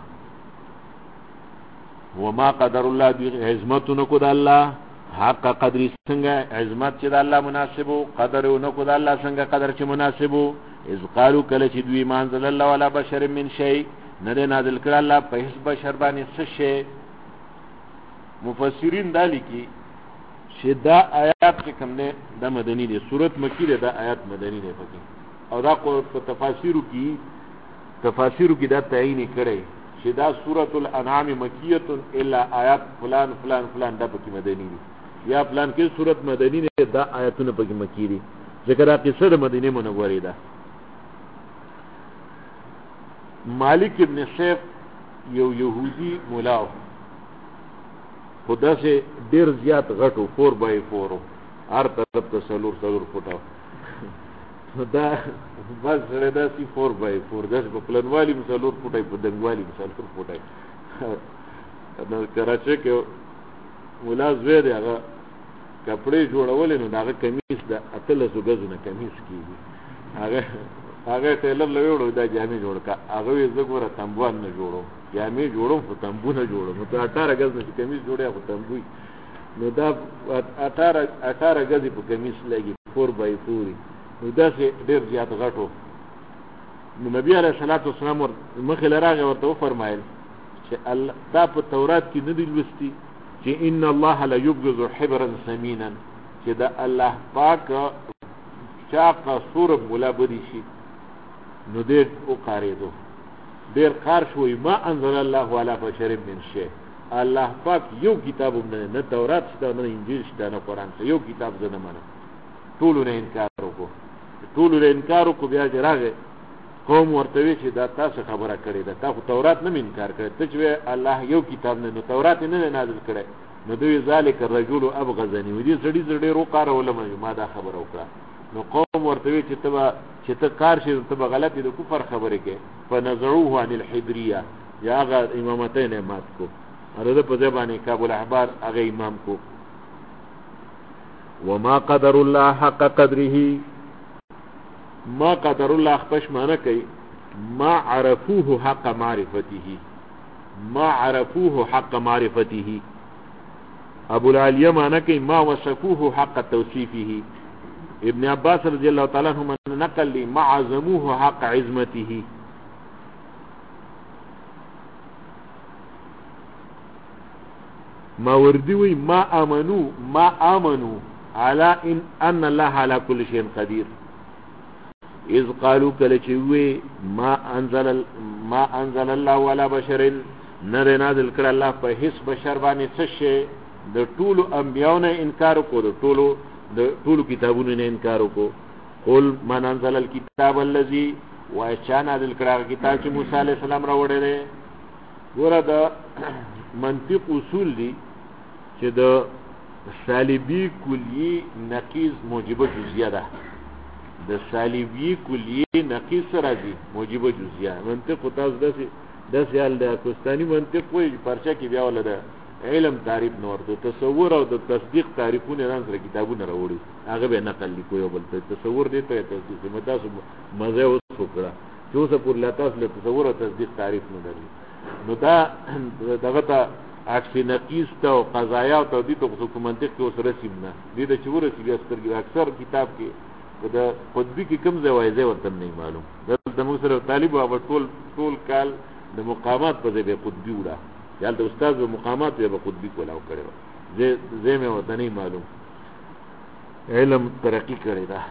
وما قدر الله دی عظمتونو کو د الله حق قدر څنګه عظمت چې د الله مناسبو، قدرونو کو د الله څنګه قدر چې مناسبو. اذ قالوا کله چې دوی منزل الله ولا بشر من شيء، نه دی نازل کړ الله په هیڅ بشر باندې څه شی. مفسرین دا لیکي چې دا آیات چې کوم دی دا مدنی دی، سورت مکی دی، دا آیات مدنی دی پکې. او دا په تفاسیرو کې دا تعین کړی چې دا سورۃ الانعام مکیه الا آیات فلان فلان فلان دا پکې مدنی دی، یا فلان کې سورۃ مدنی دی، دا آیاتونه پکې مکی دي، ځکه دا قصه د مدینه منورې ده. مالک ابن سیف یو یهودی مولاو، خدا سے ډیر زیات غټو 4x4 هر طرف ته سلور فوټه دا بس سره دا سی 4x4 داس په پلنوالی مسلور فوټه په دنګوالی مسلور فوټه. نو کراچۍ کې مولا زوی دی هغه کپڑے جوړول نو هغه کمیس د اتل زګزونه کمیس کیږي، هغه ټیلر لویوړو دا جامې جوړ کا، هغه یې زګوره تنبوان نه جوړو، جامې جوړو خو تنبو نه جوړو. نو ته 18 غز نه کمیس جوړیا خو تنبوي، نو دا 18 غز په کمیس لګي 4x4. نو دا سه ډیر زیات غټو. نو نبی علیہ الصلوۃ والسلام مخه لراغه ورته فرمایل چې الله دا په تورات کې نه دی لوستي چې ان الله لا یبغض حبرا ثمینا، چې دا الله پاک چاقه سور مولا بدی شي نو دې او قاریدو ډیر قار شوی. ما انزل الله علی بشر من شیء، الله پاک یو کتاب نه تورات شته نه انجیل شته نه قران شته، یو کتاب زنه منه. ټول نه انکار وکړو، بیا جراغه قوم ورته چې دا تاسو خبره کړې ده، تاسو تورات نه انکار کړی، ته چې الله یو کتاب نه تورات نه نازل کړی. نو دوی ذالک الرجل ابغضنی، ودي زړی رو قاره علماء ما دا خبره وکړه. نو قوم ورته چې ته کار شي ته غلطی د کفر خبره کې، فنزعوه عن الحبریه، یا هغه امامتین مات کو، هغه په ځبانه کابل احبار هغه امام کو. وما قدر الله حق قدره، ما قدر الله خپش معنی کوي ما عرفوه حق معرفته، ما عرفوه حق معرفته. ابو العالیہ معنی کوي ما وصفوه حق توصیفه. ابن عباس رضی اللہ تعالی عنہ نقل لی ما عظموه حق عظمته. ماوردی وی ما آمنو على ان الله على كل شيء قدير. اذ قالوا كلچوي ما انزل الله ولا بشر، نر نازل کړ الله په هیڅ بشر باندې څه شي. د ټولو انبیانو انکار وکړو، د ټولو کتابونو نه انکار وکړو. قل من انزل الكتاب الذي واشان نازل کړه کتاب چې موسی عليه السلام راوړل. ګوره د منطق اصول دي چې د سالبی کلیه نقیض موجبه جزئیه ده، د سالبی کلیه نقیض راځي موجبه جزئیه. منطق تاسو داسې حال د کوستاني منطق وایي پرچا کې بیا ولده علم تعریف نه ورته، تصور او د تصدیق تعریفونه ران سره کتابونه راوړي، هغه به نقل لیکو. یو بل ته تصور دی ته تصدیق متاسو مزه اوس وکړه چې اوس پر لا تاسو له تصور او تصدیق تعریف نه لري. نو دا دغه ته عکس نقیص ته او قضایا او تدید او منطق کې اوس رسیم نه دي د چور سی بیا سترګي اکثر کتاب کې د قطبی کې کم ځای ورته نه معلوم. د موږ سره طالب او ټول کال د مقامات په ځای قطبی وړه، یا د استاد په مقامات به قطبی کولاو کړو، زه مې ورته نه معلوم. علم ترقی کړی دا.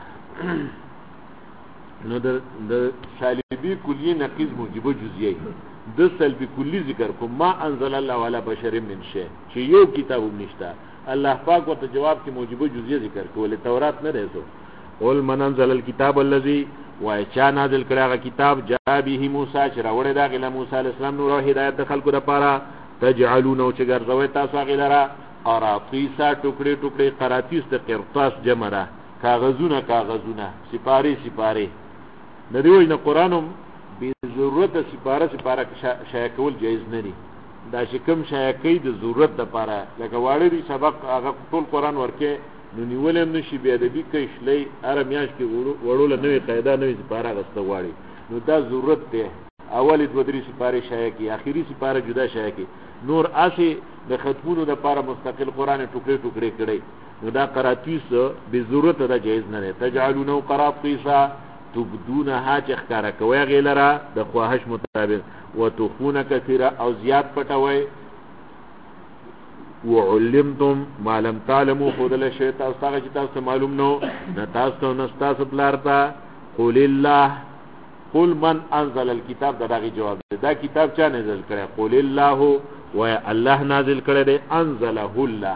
نو د سالبی کلی نقیض موجبه جزئیه، د سلبی کلی ذکر کو ما انزل الله علی بشر من شیء، چې یو کتاب نشته. الله پاک ورته جواب کې موجبه جزئیه ذکر کوله، تورات نه راځو. قل من انزل الكتاب الذي وای چا نازل کړی هغه کتاب جاء به موسی چې راوړی دا غله موسی علیه السلام نور او هدایت د خلکو لپاره تجعلونه چې ګرځوي تاسو هغه لره قراطیسا ټوکړي ټوکړي قراطیس د قرطاس جمع ده کاغذونه سپاره د دې وجه قرآنم به ضرورت سپاره شایع کول جایز نه دي دا چې کوم شایع کوي د ضرورت لپاره لکه واړه دي سبق هغه ټول قرآن ورکه نو نیولم نشي بیا د دې کې شلې ارمیاش کې وړول نوې قاعده نوې سپاره غسته واړي نو دا ضرورت دی اولی دو درې سپاره شایع کی اخیری سپاره جدا شایع کی نور اسی د ختمونو د لپاره مستقل قرآن ټوکړي کړي نو دا قراطیس به ضرورت دا جایز نه ده تجعلونه قراطیسا تبدونها چې ښکارا کوي غیلره د خواهش مطابق وتخون كثيرا او زیات پټوي وعلمتم ما لم تعلموا خذل الشيطان استغه چې تاسو معلوم نو نه تاسو نه تاسو بلارتا قل الله قل من انزل الكتاب دغه جواب دا کتاب چا نازل کړی قل الله و الله نازل کړی دی انزله الله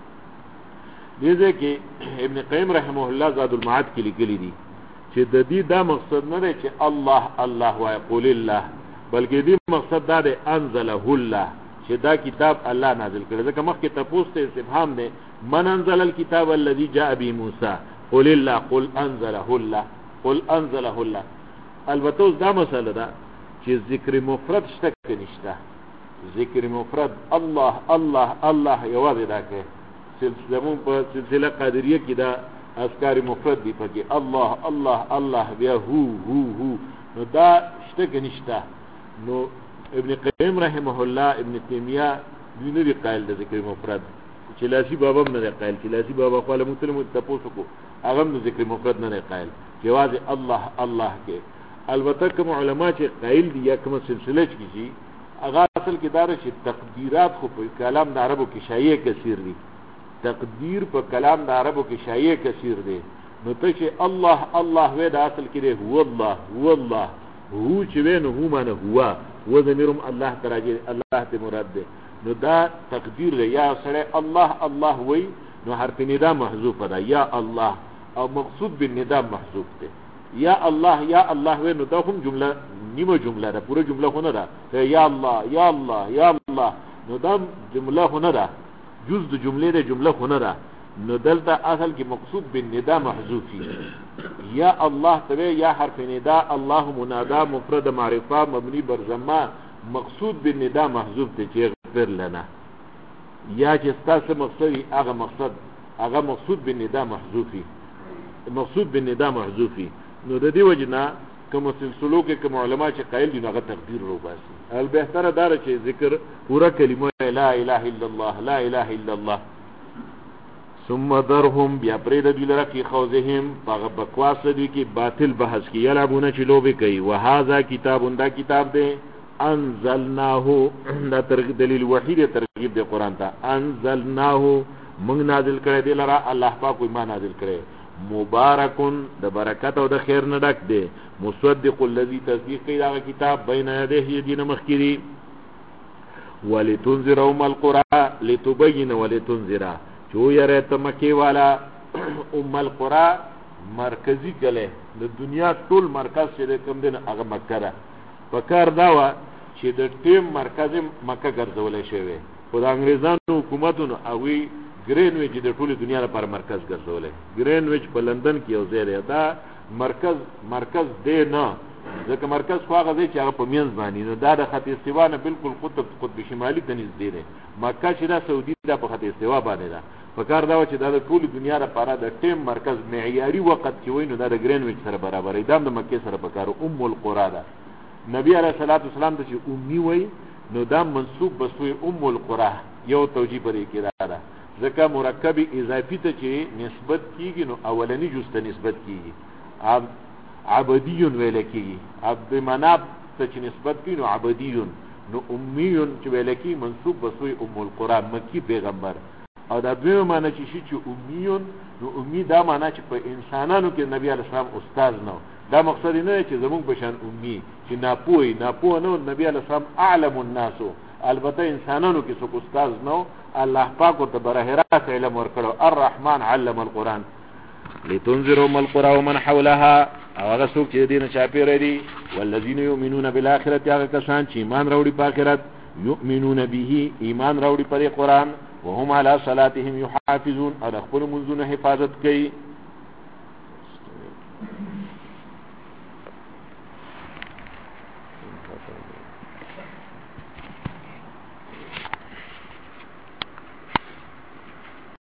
دې کې ابن قیم رحمه الله زاد المعاد کې لیکلي دي چې د دې دا مقصد نه دی چې الله و قل الله بلکې دې مقصد دا دی انزله الله چې دا کتاب الله نازل کړی ځکه مخکې تاسو ته استفهام دی من انزل الكتاب الذي جاء به موسى قل الله قل انزله الله البته دا مسله ده چې ذکر مفرد شته کې نشته ذکر مفرد الله یوازې دا کې سلسله په سلسله قادریه کې دا اذکار مفرد دی پکې الله بیا هو نو دا شته کې نشته نو ابن قیم رحمه الله ابن تیمیه دینه دی قائل د ذکر مفرد چې لاسی بابا نه دی قائل چې لاسی بابا خپل متلم تاسو کو هغه د ذکر مفرد نه دی قائل جواز الله کې البته کوم علما چې قائل دي یا کوم سلسله کې هغه اصل کې دار چې تقدیرات خو په کلام د عربو کې شایع کثیر دي تقدیر په کلام د عربو کې شایع کثیر دي نو ته چې الله وې د اصل کې دی هو الله هو چې وینه هو معنی هو ضمیرم الله تراجه الله ته مراد ده نو دا تقدیر یا سره الله وې نو حرف ندا محذوف ده یا الله او مقصود بالنداء محذوف ده یا الله وې نو دا هم جمله نیمه جمله ده پوره جمله خو نه ده یا الله نو دا جمله خو نه ده جز د جمله ده جمله خو نه ده نو دلته اصل کې مقصود بالنداء محذوفي یا الله تبع یا حرف نداء الله منادا مفرد معرفه مبني بر ضمه مقصود بالنداء محذوف ته چې غفر لنا یا چې تاسو مقصد هغه مقصود بالنداء محذوفي نو د دې وجنه کوم سلسلو کې کوم علما چې قائل دي هغه تقدیر رو باسي البهتره دار چې ذکر پورا کلمه لا اله الا الله ثم درهم بیا پرې د دوی لره کې خوځهم هغه بکواس دي کې باطل بحث کې یلعبونه چې لوبې کوي وهذا کتاب دی انزلناه دا دلیل وحید ترغیب دی قران ته انزلناه موږ نازل کړی دی لره الله پاک ما نازل کړی مبارکون د برکت او د خیر نه ډک دی مصدق الذي تصدیق کوي دا کتاب بین یدیه دین مخکری ولتنذر ام القرى لتبين ولتنذر چو یاره تمکی والا ام القرى مرکزی کله د دنیا ټول مرکز چې کوم دین هغه مکه ده پکار داوا چې د ټیم مرکز مکه ګرځولې شوی خو د انګريزانو حکومتونو اوی ګرینویچ د ټول دنیا لپاره مرکز ګرځولې ګرینویچ په لندن کې یو ځای دی دا مرکز دی نه ځکه مرکز خو هغه دی چې هغه په مینځ باندې نو دا د خط استوا نه بالکل قطب شمالي ته نږدې دی مکه چې دا سعودي دا په خط استوا باندې ده پکار دا چې دا د ټول دنیا لپاره د ټیم مرکز معیاري وخت کې وینو دا د ګرینویچ سره برابر دی د مکه سره پکارو ام القرى ده نبی علیہ الصلوۃ والسلام ته چې امي وای نو دا منسوب بسوی ام القرى یو توجیه پرې کړه ده ځکه مرکب اضافي ته چې نسبت کیږي نو اولنی جز ته نسبت کیږي عبدیون ویل کیږي عبد مناب ته چې نسبت کیږي نو عبدیون نو امیون چې ویل کیږي منسوب بسوی ام القرى مکی پیغمبر او دا دوی معنی چې امیون نو امید دا معنی چې په انسانانو کې نبی علیہ السلام استاد نو دا مقصد نه چې زموږ بشان امي چې ناپوه نو نبی علیہ السلام اعلم الناس البته انسانانو کې څوک استاد نو الله پاک ته بره راست علم ورکړو الرحمن علم القرآن لتنذر ام القرى ومن حولها او هغه څوک چې دې نه چاپېره دي والذین یؤمنون بالآخرة هغه کسان چې ایمان راوړي په آخرت یؤمنون به ایمان راوړي په قرآن وهم علی صلاتهم یحافظون او د خپلو منځونو حفاظت کوي.